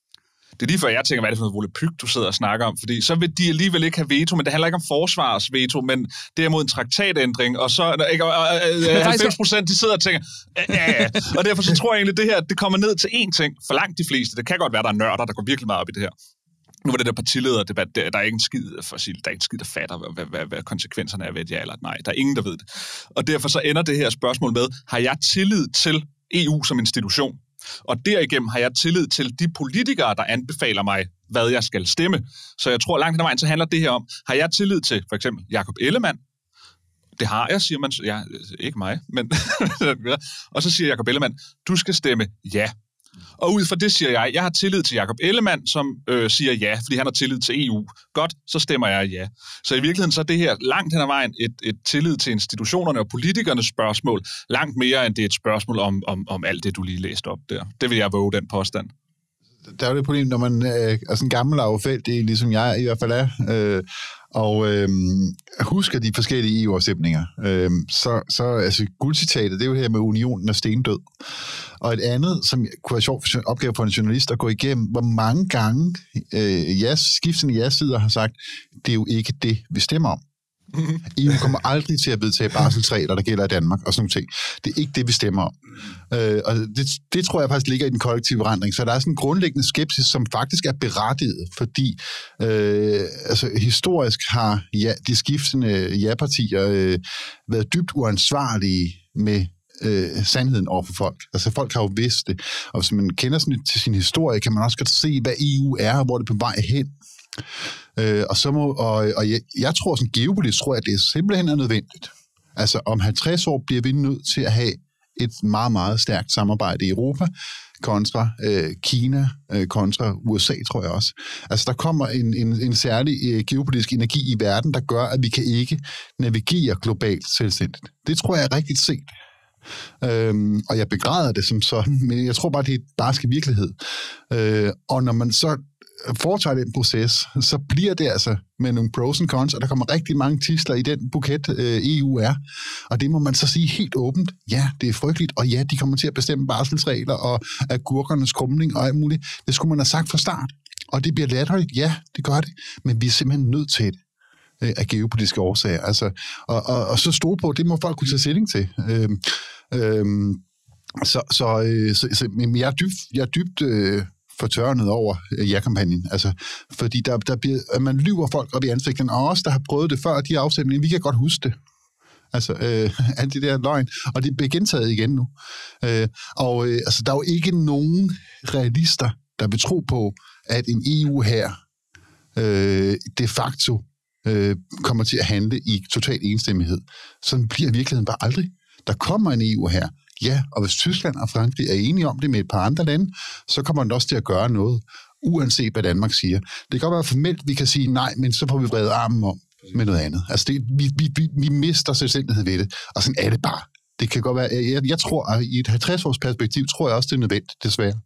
Det er lige før, jeg tænker, hvad er det for noget volapyk, du sidder og snakker om? Fordi så vil de alligevel ikke have veto, men det handler ikke om forsvarsveto, men derimod en traktatændring, og så ikke, og, og, halvfems procent, de sidder og tænker, ja, ja. Og derfor så tror jeg egentlig, det her, det kommer ned til én ting, for langt de fleste. Det kan godt være, der er nørder, der går virkelig meget op i det her. Nu var det der partilederdebat, der, der er ikke en skid, for at sige, der er ikke en skid, der fatter, hvad, hvad, hvad konsekvenserne er ved et ja eller et nej. Der er ingen, der ved det. Og derfor så ender det her spørgsmål med, har jeg tillid til E U som institution? Og derigennem har jeg tillid til de politikere, der anbefaler mig, hvad jeg skal stemme. Så jeg tror, langt hen ad vejen, så handler det her om, har jeg tillid til for eksempel Jakob Ellemann? Det har jeg, siger man. Ja, ikke mig, men... og så siger Jakob Ellemann, du skal stemme ja. Og ud fra det siger jeg, jeg har tillid til Jakob Ellemann, som øh, siger ja, fordi han har tillid til E U. Godt, så stemmer jeg ja. Så i virkeligheden så er det her langt hen ad vejen et, et tillid til institutionerne og politikernes spørgsmål, langt mere end det er et spørgsmål om, om, om alt det, du lige læste op der. Det vil jeg våge, den påstand. Der er jo det problem, når man øh, er sådan en gammel affældig, ligesom jeg i hvert fald er, øh, og øh, husker de forskellige E U-afstemninger. Øh, så, så altså, guldcitatet, det er jo det her med unionen er stendød. Og et andet, som kunne være sjovt for opgave for en journalist at gå igennem, hvor mange gange øh, jeres, skiftende ja-sider har sagt, det er jo ikke det, vi stemmer om. E U kommer aldrig til at vedtage barselsregler, der gælder i Danmark og sådan nogle ting. Det er ikke det, vi stemmer om. Øh, og det, det tror jeg faktisk ligger i den kollektive forandring. Så der er sådan en grundlæggende skepsis, som faktisk er berettiget, fordi øh, altså, historisk har ja, de skiftende ja-partier øh, været dybt uansvarlige med øh, sandheden over for folk. Altså folk har jo vidst det. Og hvis man kender sådan til sin historie, kan man også godt se, hvad E U er, og hvor det er på vej hen. Øh, og så må, og, og jeg, jeg tror sådan geopolitisk, tror jeg, at det simpelthen er nødvendigt. Altså om halvtreds år bliver vi nødt til at have et meget, meget stærkt samarbejde i Europa kontra øh, Kina, øh, kontra U S A, tror jeg også. Altså der kommer en, en, en særlig øh, geopolitisk energi i verden, der gør, at vi kan ikke navigere globalt selvstændigt. Det tror jeg er rigtigt set. Øhm, og jeg begræder det som sådan, men jeg tror bare, det er barske virkelighed. Øh, og når man så foretager den proces, så bliver det altså med nogle pros and cons, og der kommer rigtig mange tidsler i den buket, øh, E U er. Og det må man så sige helt åbent. Ja, det er frygteligt, og ja, de kommer til at bestemme barselsregler og agurkernes krumning og alt muligt. Det skulle man have sagt fra start. Og det bliver latterligt. Ja, det gør det. Men vi er simpelthen nødt til det øh, af geopolitiske årsager. Altså, og, og, og så stole på, det må folk kunne tage stilling til. Øh, øh, så, så, øh, så, så men jeg er dybt, jeg er dybt øh, fortørnet over ja-kampagnen. Altså, fordi der, der bliver, man lyver folk op i ansigten, og os, der har prøvet det før, de afstemninger, vi kan godt huske det. Altså, øh, alt det der løgn. Og det bliver gentaget igen nu. Øh, og øh, altså, der er jo ikke nogen realister, der vil tro på, at en E U her øh, de facto øh, kommer til at handle i total enstemmighed. Sådan bliver virkeligheden bare aldrig. Der kommer en E U her. Ja, og hvis Tyskland og Frankrig er enige om det med et par andre lande, så kommer man også til at gøre noget, uanset hvad Danmark siger. Det kan godt være formelt, vi kan sige nej, men så får vi bredt armen om med noget andet. Altså, det, vi, vi, vi, vi mister selvstændighed ved det, og sådan er det bare. Det kan godt være, jeg, jeg tror, at i et halvtreds-års perspektiv, tror jeg også, det er nødvendigt, desværre.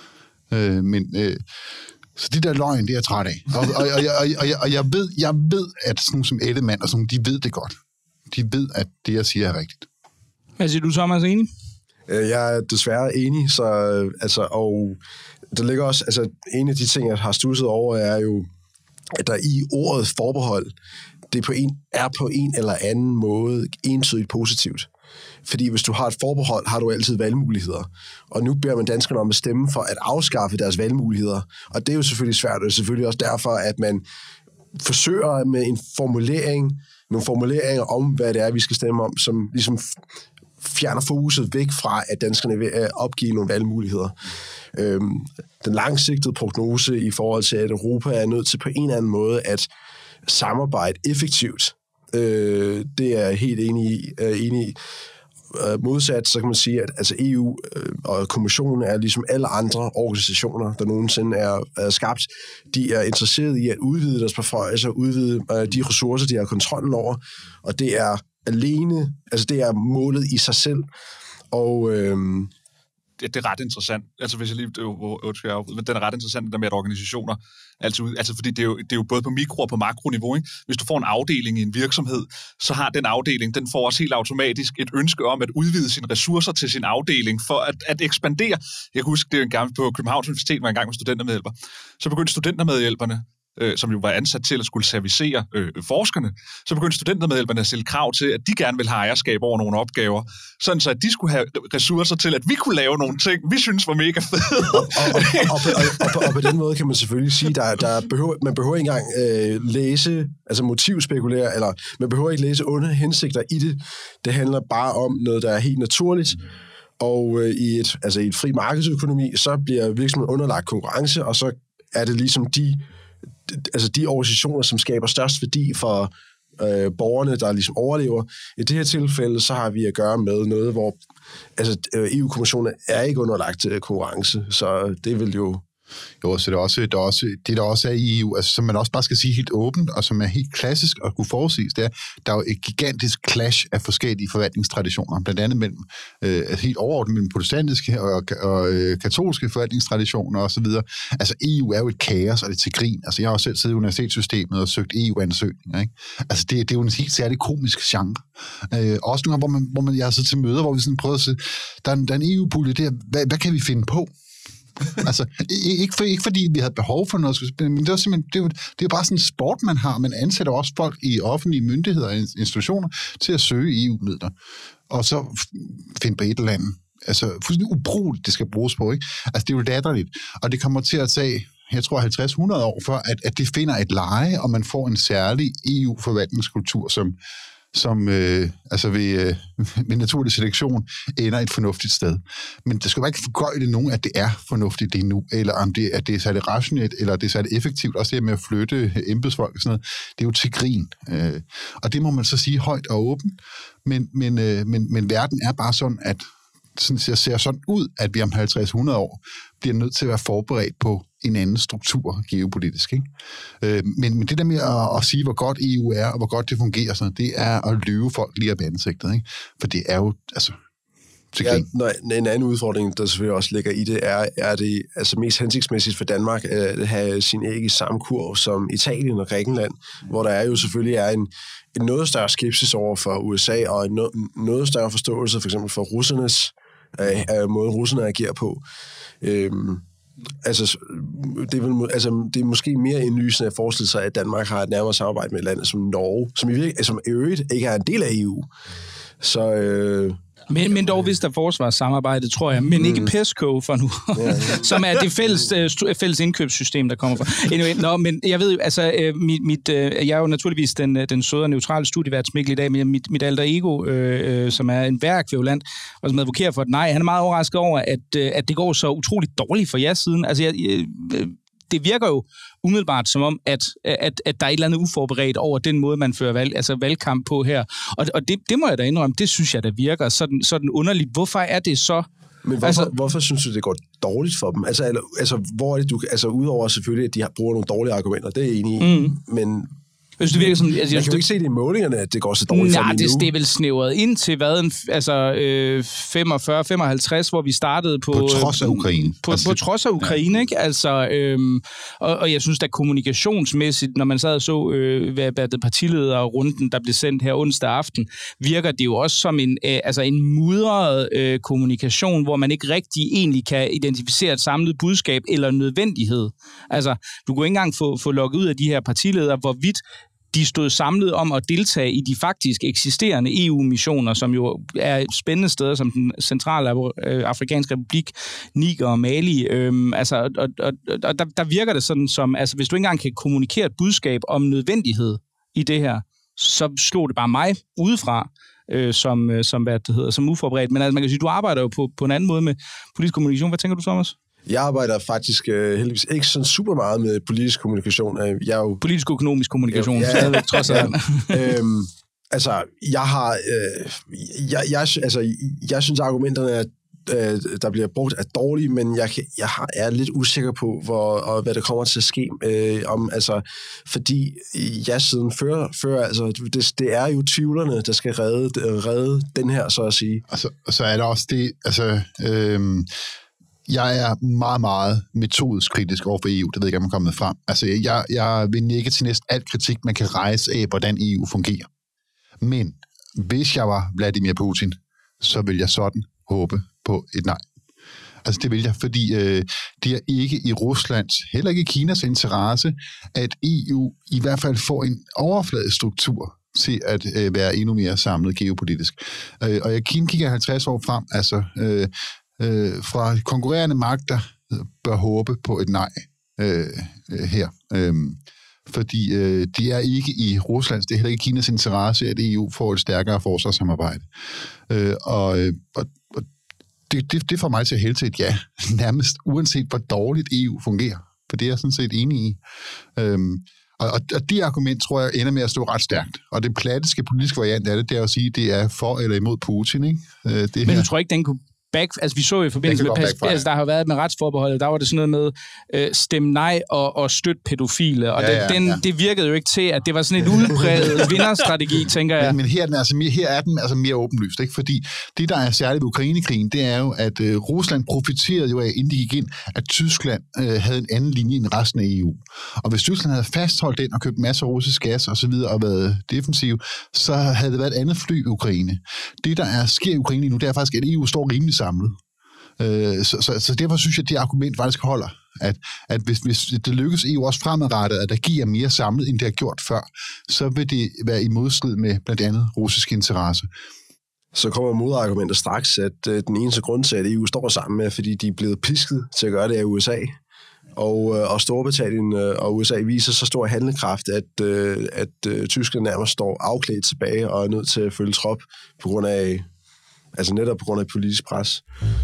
Øh, men, øh, så det der løgn, det er jeg træt af. Og, og, og, og, og, og, og jeg, ved, jeg ved, at sådan som Ellemann og sådan, de ved det godt. De ved, at det, jeg siger, er rigtigt. Hvad siger du, Thomas, enig? Jeg er desværre enig, så, altså, og der ligger også, altså, en af de ting, jeg har studset over, er jo, at der i ordet forbehold, det på en, er på en eller anden måde entydigt positivt. Fordi hvis du har et forbehold, har du altid valgmuligheder. Og nu beder man danskerne om at stemme for at afskaffe deres valgmuligheder. Og det er jo selvfølgelig svært, og det er selvfølgelig også derfor, at man forsøger med en formulering, nogle formuleringer om, hvad det er, vi skal stemme om, som ligesom fjerner fokuset væk fra, at danskerne vil opgive nogle valgmuligheder. Øhm, den langsigtede prognose i forhold til, at Europa er nødt til på en eller anden måde at samarbejde effektivt, øh, det er jeg helt enig i. Øh, enig i. Øh, modsat, så kan man sige, at altså E U øh, og kommissionen er ligesom alle andre organisationer, der nogensinde er, er skabt. De er interesseret i at udvide deres beføjelser, udvide øh, de ressourcer, de har kontrollen over, og det er alene, altså det er målet i sig selv, og øh, det, det er ret interessant. Altså, hvis jeg lige... Men den er ret interessant, det der med, at organisationer... Altså, altså fordi det er, jo, det er jo både på mikro- og på makroniveau, ikke? Hvis du får en afdeling i en virksomhed, så har den afdeling, den får også helt automatisk et ønske om at udvide sine ressourcer til sin afdeling for at, at ekspandere. Jeg kan huske, det er en gang på Københavns Universitet, var en gang med studentermedhjælper. Så begyndte studentermedhjælperne, øh, som jo var ansat til at skulle servicere øh, forskerne, så begyndte studentermedhjælperne at stille krav til, at de gerne ville have ejerskab over nogle opgaver, sådan så at de skulle have ressourcer til, at vi kunne lave nogle ting, vi synes var mega fede. Og, og, og, og, og, og, og på den måde kan man selvfølgelig sige, der, der behøver, man behøver ikke engang øh, læse, altså motivspekulere, eller man behøver ikke læse onde hensigter i det. Det handler bare om noget, der er helt naturligt. Og øh, i, et, altså i et fri markedsøkonomi, så bliver virksomheden underlagt konkurrence, og så er det ligesom de, altså de organisationer, som skaber størst værdi for øh, borgerne, der ligesom overlever. I det her tilfælde, så har vi at gøre med noget, hvor altså, E U-kommissionen er ikke underlagt konkurrence, så det vil jo... Jo, så det er også, der er også, det, der også er i E U, altså, som man også bare skal sige helt åbent, og som er helt klassisk at kunne forudsiges, det er, der er jo et gigantisk clash af forskellige forvaltningstraditioner, blandt andet mellem, øh, helt overordnet mellem protestantiske og, og øh, katolske forvaltningstraditioner osv. Altså, E U er jo et kaos, og det er til grin. Altså, jeg har også selv siddet i universitetssystemet og søgt E U-ansøgninger, ikke? Altså, det, det er jo en helt særlig komisk genre. Øh, også nogle gange, hvor, man, hvor man, jeg har siddet til møder, hvor vi sådan prøver at se, der er en, der er en E U-pulje der, hvad, hvad kan vi finde på? Altså, ikke, for, ikke fordi vi havde behov for noget, men det er simpelthen, det er, det er bare sådan en sport, man har. Man ansætter også folk i offentlige myndigheder og institutioner til at søge E U-midler, og så finde på et eller andet. Altså, fuldstændig ubrugeligt, det skal bruges på, ikke? Altså, det er jo latterligt, og det kommer til at tage, jeg tror, halvtreds til hundrede år, for at, at det finder et leje, og man får en særlig E U-forvaltningskultur, som som øh, altså ved, øh, ved naturlig selektion ender et fornuftigt sted. Men det skal jo ikke forgøjle nogen, at det er fornuftigt det nu, eller om det, at det er særligt rationelt, eller det er særligt effektivt. Også det med at flytte embedsfolk og sådan noget, det er jo til grin. Øh, og det må man så sige højt og åbent. Men, men, øh, men, men verden er bare sådan, at sådan, det ser sådan ud, at vi om halvtreds til hundrede år bliver nødt til at være forberedt på en anden struktur geopolitisk. Ikke? Øh, men, men det der med at, at sige, hvor godt E U er, og hvor godt det fungerer, sådan, det er at lyve folk lige op ansigtet. Ikke? For det er jo, altså, til ja, når, en anden udfordring, der selvfølgelig også ligger i det, er, er det altså mest hensigtsmæssigt for Danmark at have sin æg i samme kurv som Italien og Grækenland, hvor der er jo selvfølgelig er en, en noget større skepsis over for U S A, og en no, noget større forståelse for eksempel for russernes af, af måden, russerne agerer på. Øhm, altså, det er vel, altså, det er måske mere indlysende at forestille sig, at Danmark har et nærmere samarbejde med et land som Norge, som i, virke, som i øvrigt ikke er en del af E U. Så... Øh, Men, men dog vist der forsvarssamarbejde, tror jeg, men ikke PESCO for nu, ja, ja. som er det fælles, uh, fælles indkøbssystem, der kommer fra. Anyway, nå, men jeg ved jo, altså, uh, mit, mit, uh, jeg er jo naturligvis den, den søde og neutrale studievært Mikkel i dag, men mit, mit alter ego, uh, uh, som er en værkvævlant, og som advokerer for et nej, han er meget overrasket over, at, uh, at det går så utroligt dårligt for jer siden. Altså, jeg, uh, det virker jo umiddelbart som om, at, at, at der er et eller andet uforberedt over den måde, man fører valg, altså valgkamp på her. Og, og det, det må jeg da indrømme, det synes jeg, der virker sådan, sådan underligt. Hvorfor er det så? Men hvorfor, altså, hvorfor synes du, det går dårligt for dem? Altså, eller, altså hvor er det, du... Altså, udover selvfølgelig, at de har, bruger nogle dårlige argumenter, det er jeg enig i, mm. men... Hvis det virker som, altså, man kan jo ikke se det i målingerne, at det går så dårligt nej, for dem det, endnu. det er vel snævret ind til hvad, en, altså øh, femogfyrre femoghalvtreds, hvor vi startede på... På trods af Ukraine. På, altså, på trods af Ukraine, ja. Ikke? Altså, øhm, og, og jeg synes, at kommunikationsmæssigt, når man sad og så, øh, hvad, hvad det partilederrunden, der blev sendt her onsdag aften, virker det jo også som en, øh, altså en mudret øh, kommunikation, hvor man ikke rigtig egentlig kan identificere et samlet budskab eller nødvendighed. Altså, du kunne ikke engang få, få lukket ud af de her partiledere, hvorvidt de stod samlet om at deltage i de faktisk eksisterende E U-missioner, som jo er spændende steder, som den centrale afrikanske republik, Niger og Mali. Øhm, altså, og, og, og der, der virker det sådan som, altså hvis du ikke engang kan kommunikere et budskab om nødvendighed i det her, så slog det bare mig udefra, øh, som, som, hvad det hedder, som uforberedt. Men altså, man kan sige, du arbejder jo på, på en anden måde med politisk kommunikation. Hvad tænker du, Thomas? Jeg arbejder faktisk øh, heldigvis ikke sådan super meget med politisk kommunikation. Jeg er jo... Politisk-økonomisk kommunikation, ja, stadigvæk, trods alt. Ja, øhm, altså, jeg har... Øh, jeg, jeg, altså, jeg synes, argumenterne er øh, der bliver brugt, er dårlige, men jeg, kan, jeg har, er lidt usikker på, hvor, og hvad der kommer til at ske. Øh, om, altså, fordi ja-siden før, før altså, det, det er jo tvivlerne, der skal redde, redde den her, så at sige. Altså, så er der også det, altså... Øh... Jeg er meget, meget metodisk kritisk over for E U. Det ved jeg ikke, om man er kommet frem. Altså, jeg, jeg vil nikke til næsten alt kritik, man kan rejse af, hvordan E U fungerer. Men hvis jeg var Vladimir Putin, så vil jeg sådan håbe på et nej. Altså, det vil jeg, fordi øh, det er ikke i Ruslands, heller ikke i Kinas interesse, at E U i hvert fald får en overfladisk struktur til at øh, være endnu mere samlet geopolitisk. Øh, og jeg kigger halvtreds år frem, altså... Øh, Øh, fra konkurrerende magter bør håbe på et nej øh, øh, her. Øh, fordi øh, det er ikke i Ruslands, det er heller ikke Kinas interesse, at E U får et stærkere forsvarssamarbejde. Øh, og og, og det, det, det får mig til at hælde til et ja, nærmest uanset hvor dårligt E U fungerer. For det er jeg sådan set enig i. Øh, og, og det argument, tror jeg, ender med at stå ret stærkt. Og det plattiske politiske variant af det, det er at sige, at det er for eller imod Putin. Ikke? Øh, det Men her. du tror ikke, den kunne Back, altså vi så jo i forbindelse med pas, altså, der har været med retsforbeholdet, der var det sådan noget med øh, stemme nej og, og støtte pædofile, og ja, ja, det, den, ja. det virkede jo ikke til, at det var sådan en udpræget vinderstrategi, tænker jeg. Men, men her, er den, altså, her er den altså mere åbenlyst, ikke? Fordi det, der er særligt ved Ukrainekrigen, det er jo, at øh, Rusland profiterede jo af, inden de gik ind, at Tyskland øh, havde en anden linje end resten af E U. Og hvis Tyskland havde fastholdt den og købt masser af russisk gas og så videre og været defensiv, så havde det været et andet fly i Ukraine. Det, der er sker i Ukraine nu, det er faktisk, at E U står rimelig samlet. Så, så, så derfor synes jeg, at det argument faktisk holder, at, at hvis, hvis det lykkes E U også fremadrettet, at der giver mere samlet, end det har gjort før, så vil det være i modstrid med blandt andet russisk interesse. Så kommer modargumenter straks, at øh, den eneste grund til, at E U står sammen med, fordi de er blevet pisket til at gøre det af U S A. Og, øh, og Storbritannien øh, og U S A viser så stor handlekraft, at, øh, at øh, Tyskland nærmest står afklædt tilbage og er nødt til at følge trop på grund af, altså netop på grund af politisk pres.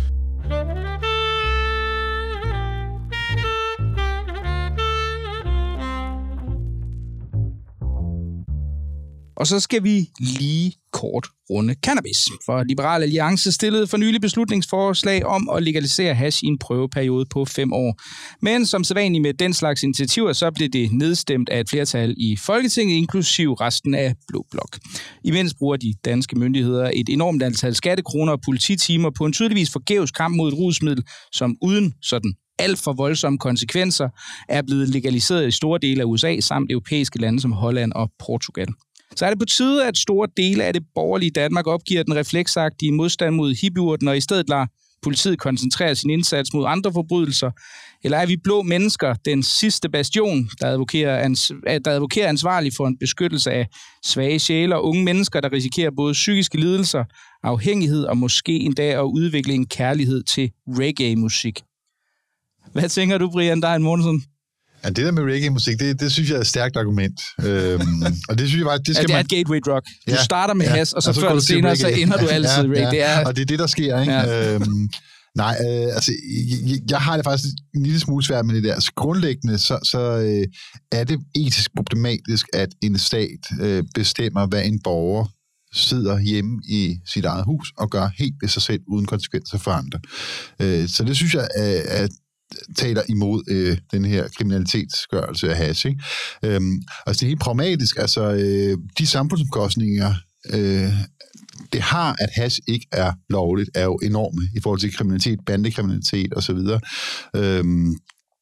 Og så skal vi lige kort runde cannabis. For Liberal Alliance stillede for nylig beslutningsforslag om at legalisere hash i en prøveperiode på fem år. Men som sædvanligt med den slags initiativer, så blev det nedstemt af et flertal i Folketinget, inklusiv resten af Blå Blok. Imens bruger de danske myndigheder et enormt antal skattekroner og polititimer på en tydeligvis forgæves kamp mod et rusmiddel, som uden sådan alt for voldsomme konsekvenser er blevet legaliseret i store dele af U S A samt europæiske lande som Holland og Portugal. Så er det på tide, at store dele af det borgerlige Danmark opgiver den refleksagtige modstand mod hippieurten og i stedet lader politiet koncentrere sin indsats mod andre forbrydelser? Eller er vi blå mennesker den sidste bastion, der advokerer, ans- der advokerer ansvarlig for en beskyttelse af svage sjæle og unge mennesker, der risikerer både psykiske lidelser, afhængighed og måske endda at udvikle en kærlighed til reggae-musik? Hvad tænker du, Brian Dein Mogensen? Ja, det der med reggae-musik, det, det synes jeg er et stærkt argument. øhm, og det synes jeg bare, det skal ja, det er man... et gateway drug. Du ja, starter med ja, has, og så, og så før eller senere, så ender du altid ja, reggae. Ja, det er... Og det er det, der sker, ikke? Ja. Øhm, nej, øh, altså, jeg, jeg har det faktisk en lille smule svært med det der. Altså, grundlæggende, så, så øh, er det etisk problematisk, at en stat øh, bestemmer, hvad en borger sidder hjemme i sit eget hus og gør helt ved sig selv, uden konsekvenser for andre. Øh, så det synes jeg er... er taler imod øh, den her kriminalitetsgørelse af hash. Ikke? Øhm, altså det er helt pragmatisk. Altså øh, de samfundsomkostninger, øh, det har, at hash ikke er lovligt, er jo enorme i forhold til kriminalitet, bandekriminalitet osv. Øhm,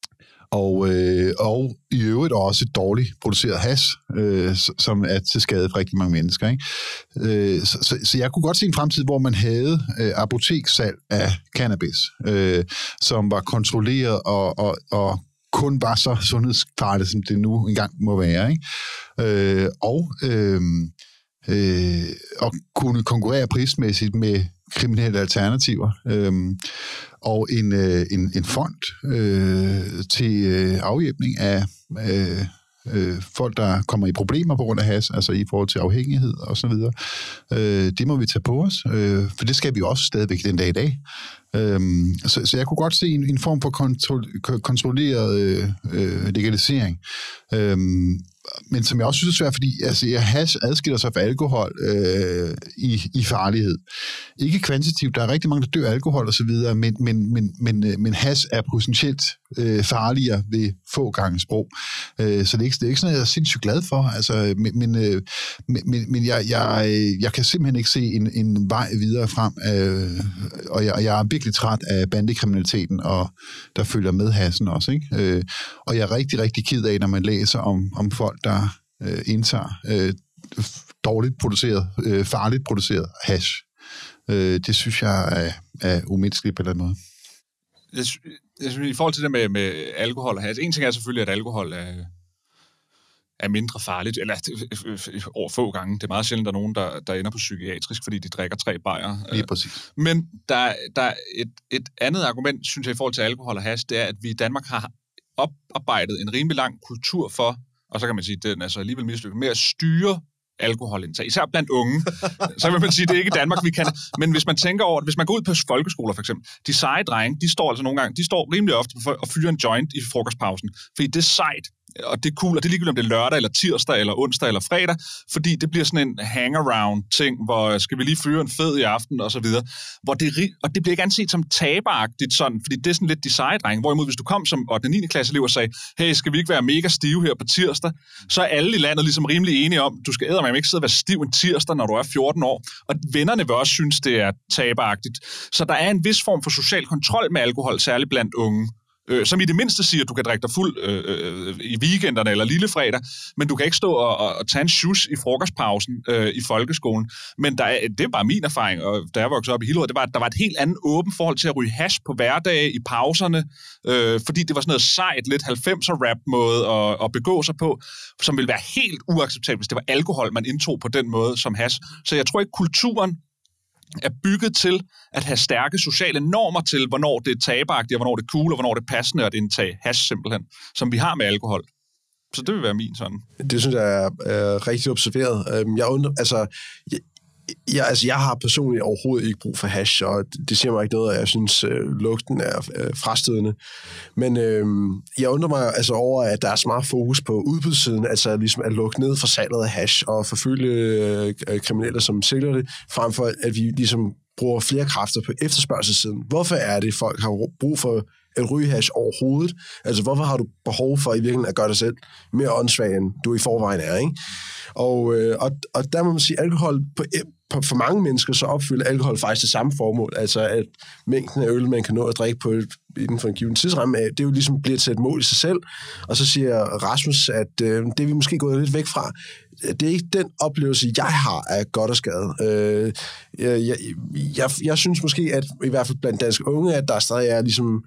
og, øh, og i øvrigt også dårligt produceret hash, øh, som er til skade for rigtig mange mennesker. Ikke? Øh, så, så, så jeg kunne godt se en fremtid, hvor man havde øh, apotekssalg af cannabis, øh, som var kontrolleret og, og, og kun var så sundhedsfarligt, som det nu engang må være. Ikke? Øh, og, øh, øh, og kunne konkurrere prismæssigt med kriminelle alternativer, øhm, og en, øh, en, en fond øh, til øh, afhjælpning af øh, øh, folk, der kommer i problemer på grund af hash, altså i forhold til afhængighed og så videre. Øh, det må vi tage på os, øh, for det skal vi også stadigvæk den dag i dag. Øhm, så, så jeg kunne godt se en, en form for kontrol, kontrolleret øh, legalisering. Øhm, men som jeg også synes er svært, fordi altså, hash adskiller sig fra alkohol øh, i, i farlighed. Ikke kvantitativt, der er rigtig mange, der dør af alkohol og så videre, men, men, men, men, men hash er potentielt øh, farligere ved få gange sprog. Øh, så det er, ikke, det er ikke sådan noget, jeg er sindssygt glad for. Altså, men men, øh, men, men jeg, jeg, jeg kan simpelthen ikke se en, en vej videre frem, øh, og jeg, jeg er virkelig træt af bandekriminaliteten, og der følger med hashen også. Ikke? Øh, og jeg er rigtig, rigtig ked af, når man læser om, om folk, der øh, indtager øh, dårligt produceret, øh, farligt produceret hash. Øh, det synes jeg er, er umenneskeligt på den måde. Jeg, jeg synes, i forhold til det med, med alkohol og hash, en ting er selvfølgelig, at alkohol er, er mindre farligt, eller over få gange. Det er meget sjældent, der er nogen, der, der ender på psykiatrisk, fordi de drikker tre bajer. Lige præcis. Men der, der er et, et andet argument, synes jeg, i forhold til alkohol og hash, det er, at vi i Danmark har oparbejdet en rimelig lang kultur for, og så kan man sige, at den er så alligevel mislykket, med at styre alkoholindtag, især blandt unge. Så vil man sige, at det er ikke i Danmark, vi kan. Men hvis man tænker over, hvis man går ud på folkeskoler for eksempel, de seje drenge, de står altså nogle gange, de står rimelig ofte for at fyre en joint i frokostpausen, fordi det er sejt, og det er cool, og det er ligegyldigt, om det er lørdag, eller tirsdag, eller onsdag, eller fredag, fordi det bliver sådan en hang-around-ting, hvor skal vi lige fyre en fed i aften, og så videre. Hvor det, og det bliver ikke anset som taberagtigt sådan, fordi det er sådan lidt de seje drenge. Hvorimod, hvis du kom som ottende og niende klasse elev og sagde, hey, skal vi ikke være mega stive her på tirsdag, så er alle i landet ligesom rimelig enige om, du skal eddermame ikke sidde og være stiv en tirsdag, når du er fjorten år. Og vennerne vil også synes, det er taberagtigt. Så der er en vis form for social kontrol med alkohol, særligt blandt unge. Øh, som i det mindste siger, at du kan drikke dig fuld øh, øh, i weekenderne eller lillefredag, men du kan ikke stå og, og, og tage en sjus i frokostpausen øh, i folkeskolen. Men der er, det er bare min erfaring, og da jeg voksede op i Hillerød, det var, at der var et helt andet åbent forhold til at ryge hash på hverdage i pauserne, øh, fordi det var sådan noget sejt, lidt halvfemser-rap-måde at, at begå sig på, som ville være helt uacceptabelt, hvis det var alkohol, man indtog på den måde som hash. Så jeg tror ikke, kulturen er bygget til at have stærke sociale normer til, hvornår det er taberagtigt, og hvornår det er cool, og hvornår det er passende at indtage hash simpelthen, som vi har med alkohol. Så det vil være min sådan. Det synes jeg er, er rigtig observeret. Jeg undrer, altså, jeg, jeg, altså, jeg har personligt overhovedet ikke brug for hash, og det siger mig ikke noget, og jeg synes, øh, lugten er øh, frastødende. Men øh, jeg undrer mig altså over, at der er så meget fokus på udbudssiden, altså ligesom at lukke ned for salget af hash, og forfølge øh, kriminelle, som sælger det, frem for at vi ligesom bruger flere kræfter på efterspørgselssiden. Hvorfor er det, folk har brug for at ryge hash overhovedet? Altså, hvorfor har du behov for i virkeligheden at gøre dig selv mere åndssvag, end du i forvejen er, ikke? Og, øh, og, og der må man sige, at alkohol på, på, for mange mennesker, så opfylder alkohol faktisk det samme formål. Altså, at mængden af øl, man kan nå at drikke på inden for en given tidsramme, det er jo ligesom bliver til et mål i sig selv. Og så siger Rasmus, at øh, det er vi måske gået lidt væk fra. Det er ikke den oplevelse, jeg har af godt og skade. Øh, jeg, jeg, jeg, jeg synes måske, at i hvert fald blandt danske unge, at der stadig er ligesom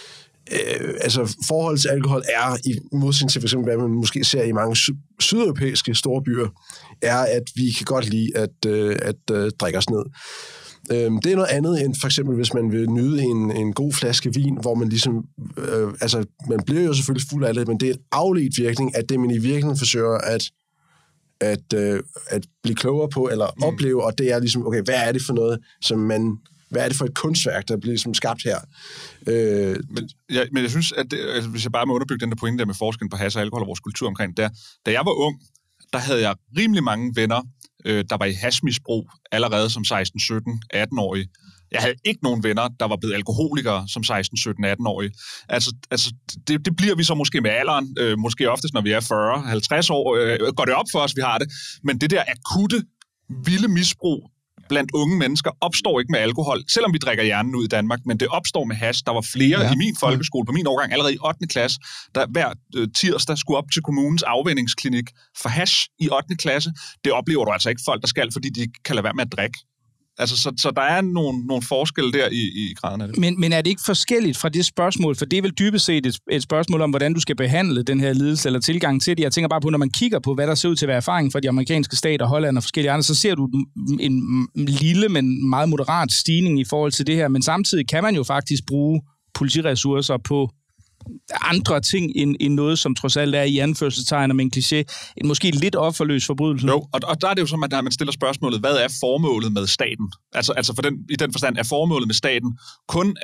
Øh, altså forholdet til alkohol er, i modsætning til for eksempel, hvad man måske ser i mange sy- sydeuropæiske store byer, er, at vi kan godt lide at, øh, at øh, drikke os ned. Øh, det er noget andet end for eksempel, hvis man vil nyde en, en god flaske vin, hvor man ligesom, øh, altså man bliver jo selvfølgelig fuld af det, men det er en afledt virkning, at det man i virkeligheden forsøger at at, øh, at blive klogere på, eller mm. opleve, og det er ligesom, okay, hvad er det for noget, som man hvad er det for et kunstværk, der bliver ligesom skabt her? Øh, men, ja, men jeg synes, at det, altså, hvis jeg bare må underbygge den der pointe der med forskellen på hash og alkohol og vores kultur omkring det, da jeg var ung, der havde jeg rimelig mange venner, øh, der var i hashmisbrug allerede som seksten, sytten, atten-årige. Jeg havde ikke nogen venner, der var blevet alkoholikere som seksten, sytten, atten-årige. Altså, altså det, det bliver vi så måske med alderen, øh, måske oftest, når vi er fyrre, halvtreds år, øh, går det op for os, vi har det. Men det der akutte, vilde misbrug blandt unge mennesker opstår ikke med alkohol, selvom vi drikker hjernen ud i Danmark, men det opstår med hash. Der var flere ja. i min folkeskole, på min årgang, allerede i ottende klasse, der hver øh, tirsdag skulle op til kommunens afvænningsklinik for hash i ottende klasse. Det oplever du altså ikke folk, der skal, fordi de ikke kan lade være med at drikke. Altså, så, så der er nogle, nogle forskelle der i, i graden af det. Men, men er det ikke forskelligt fra det spørgsmål? For det er vel dybest set et, et spørgsmål om, hvordan du skal behandle den her lidelse eller tilgang til det. Jeg tænker bare på, når man kigger på, hvad der ser ud til at være erfaring fra de amerikanske stater, Holland og forskellige andre, så ser du en lille, men meget moderat stigning i forhold til det her. Men samtidig kan man jo faktisk bruge politiressourcer på andre ting end, end noget, som trods alt er i anførselstegn med en kliché, en måske lidt offerløs forbrydelse. Jo, og, og der er det jo som, at man stiller spørgsmålet, hvad er formålet med staten? Altså, altså for den, i den forstand, er formålet med staten kun at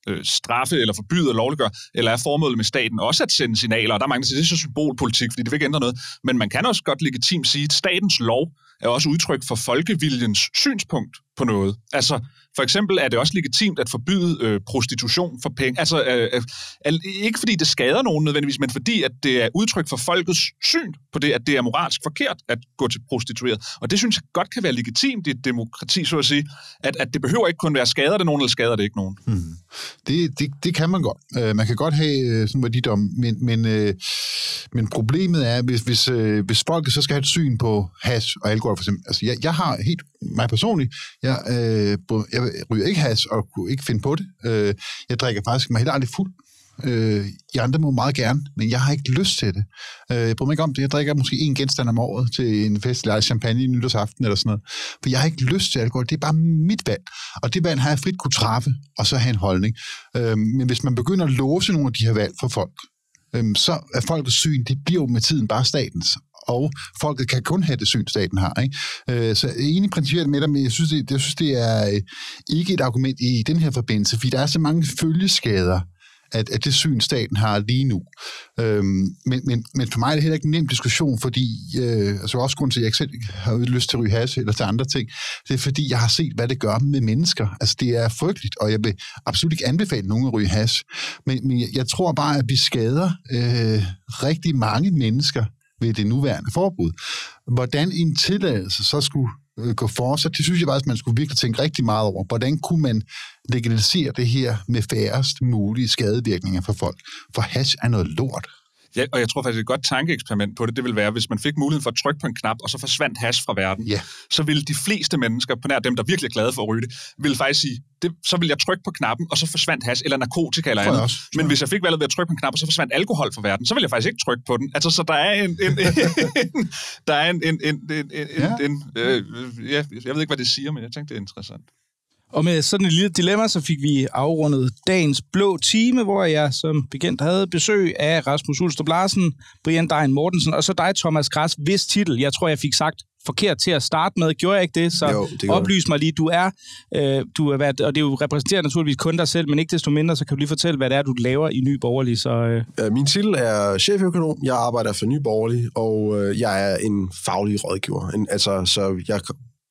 øh, straffe eller forbyde eller lovliggøre, eller er formålet med staten også at sende signaler? Og der er mange, der siger, det er så symbolpolitik, fordi det vil ikke ændre noget. Men man kan også godt legitimt sige, at statens lov er også udtryk for folkeviljens synspunkt på noget. Altså, for eksempel er det også legitimt at forbyde øh, prostitution for penge. Altså, øh, øh, ikke fordi det skader nogen nødvendigvis, men fordi at det er udtryk for folkets syn på det, at det er moralsk forkert at gå til prostitueret. Og det synes jeg godt kan være legitimt i et demokrati, så at sige, at, at det behøver ikke kun være skader det nogen, eller skader det ikke nogen. Hmm. Det, det, det kan man godt. Uh, man kan godt have sådan værdidom, men, men, uh, men problemet er, hvis, hvis, uh, hvis folket så skal have et syn på hash og alkohol for eksempel. Altså, jeg, jeg har helt, mig personligt, jeg, uh, jeg ryger ikke hash og kunne ikke finde på det. Uh, jeg drikker faktisk mig helt aldrig fuld. Øh, I andre må meget gerne, men jeg har ikke lyst til det. Øh, jeg bryder mig ikke om det. Jeg drikker måske en genstand om året til en fest, eller champagne i nytårsaften eller sådan noget. For jeg har ikke lyst til alkohol. Det er bare mit valg. Og det valg har jeg frit kunne træffe, og så have en holdning. Øh, men hvis man begynder at låse nogle af de her valg for folk, øh, så er folkets syn, det bliver jo med tiden bare statens. Og folket kan kun have det syn, staten har. Ikke? Øh, så jeg er enig principielt med dig, men jeg synes, det, jeg synes, det er øh, ikke et argument i den her forbindelse, fordi der er så mange følgeskader, At, at det syn, staten har lige nu. Øhm, men, men, men for mig er det heller ikke en nem diskussion, fordi, øh, altså også grund til, at jeg ikke selv har lyst til at ryge hash eller til andre ting, det er fordi, jeg har set, hvad det gør med mennesker. Altså, det er frygteligt, og jeg vil absolut ikke anbefale nogen at ryge hash. Men, men jeg, jeg tror bare, at vi skader øh, rigtig mange mennesker ved det nuværende forbud. Hvordan en tilladelse så skulle gå for sig, det synes jeg faktisk, man skulle virkelig tænke rigtig meget over. Hvordan kunne man legalisere det her med færrest mulige skadevirkninger for folk? For hash er noget lort. Ja, og jeg tror faktisk, et godt tankeeksperiment på det, det vil være, hvis man fik muligheden for at trykke på en knap, og så forsvandt hash fra verden, ja. Så ville de fleste mennesker, på nær dem, der virkelig er glade for at ryge det, ville faktisk sige, det, så vil jeg trykke på knappen, og så forsvandt hash, eller narkotika eller andet. Også, Men hvis jeg fik valget ved at trykke på en knap, og så forsvandt alkohol fra verden, så ville jeg faktisk ikke trykke på den. Altså, så der er en... en, en der er en... en, en, en, en, ja. en øh, ja, jeg ved ikke, hvad det siger, men jeg tænkte, det er interessant. Og med sådan et lille dilemma, så fik vi afrundet dagens blå time, hvor jeg som bekendt havde besøg af Rasmus Ulstrup Larsen, Brian Dein Mortensen, og så dig, Thomas Græs, hvis titel, jeg tror, jeg fik sagt forkert til at starte med. Gjorde jeg ikke det? Så jo, det oplys mig lige. Du er, øh, du er været, og det er jo repræsenterer naturligvis kun dig selv, men ikke desto mindre, så kan du lige fortælle, hvad det er, du laver i Nye Borgerlige. Så, øh. Min titel er cheføkonom. Jeg arbejder for Nye Borgerlige, og øh, jeg er en faglig rådgiver. En, altså, så jeg...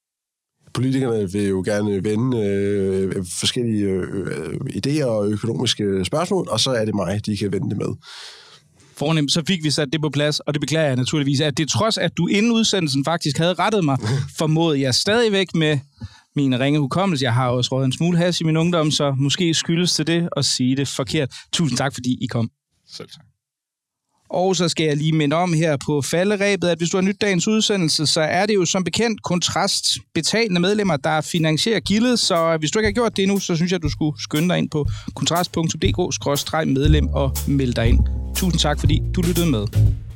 Politikerne vil jo gerne vende øh, forskellige øh, idéer og økonomiske spørgsmål, og så er det mig, de kan vende det med. Fornemt, så fik vi sat det på plads, og det beklager jeg naturligvis, at det trods, at du inden udsendelsen faktisk havde rettet mig, formodede jeg stadigvæk med min ringe hukommelse. Jeg har også røget en smule hash i min ungdom, så måske skyldes til det at sige det forkert. Tusind tak, fordi I kom. Selv tak. Og så skal jeg lige minde om her på falderæbet, at hvis du har nyt dagens udsendelse, så er det jo som bekendt Kontrast betalende medlemmer, der finansierer gildet. Så hvis du ikke har gjort det endnu, så synes jeg, at du skulle skynde dig ind på kontrast punktum d k skråstreg medlem og melde dig ind. Tusind tak, fordi du lyttede med.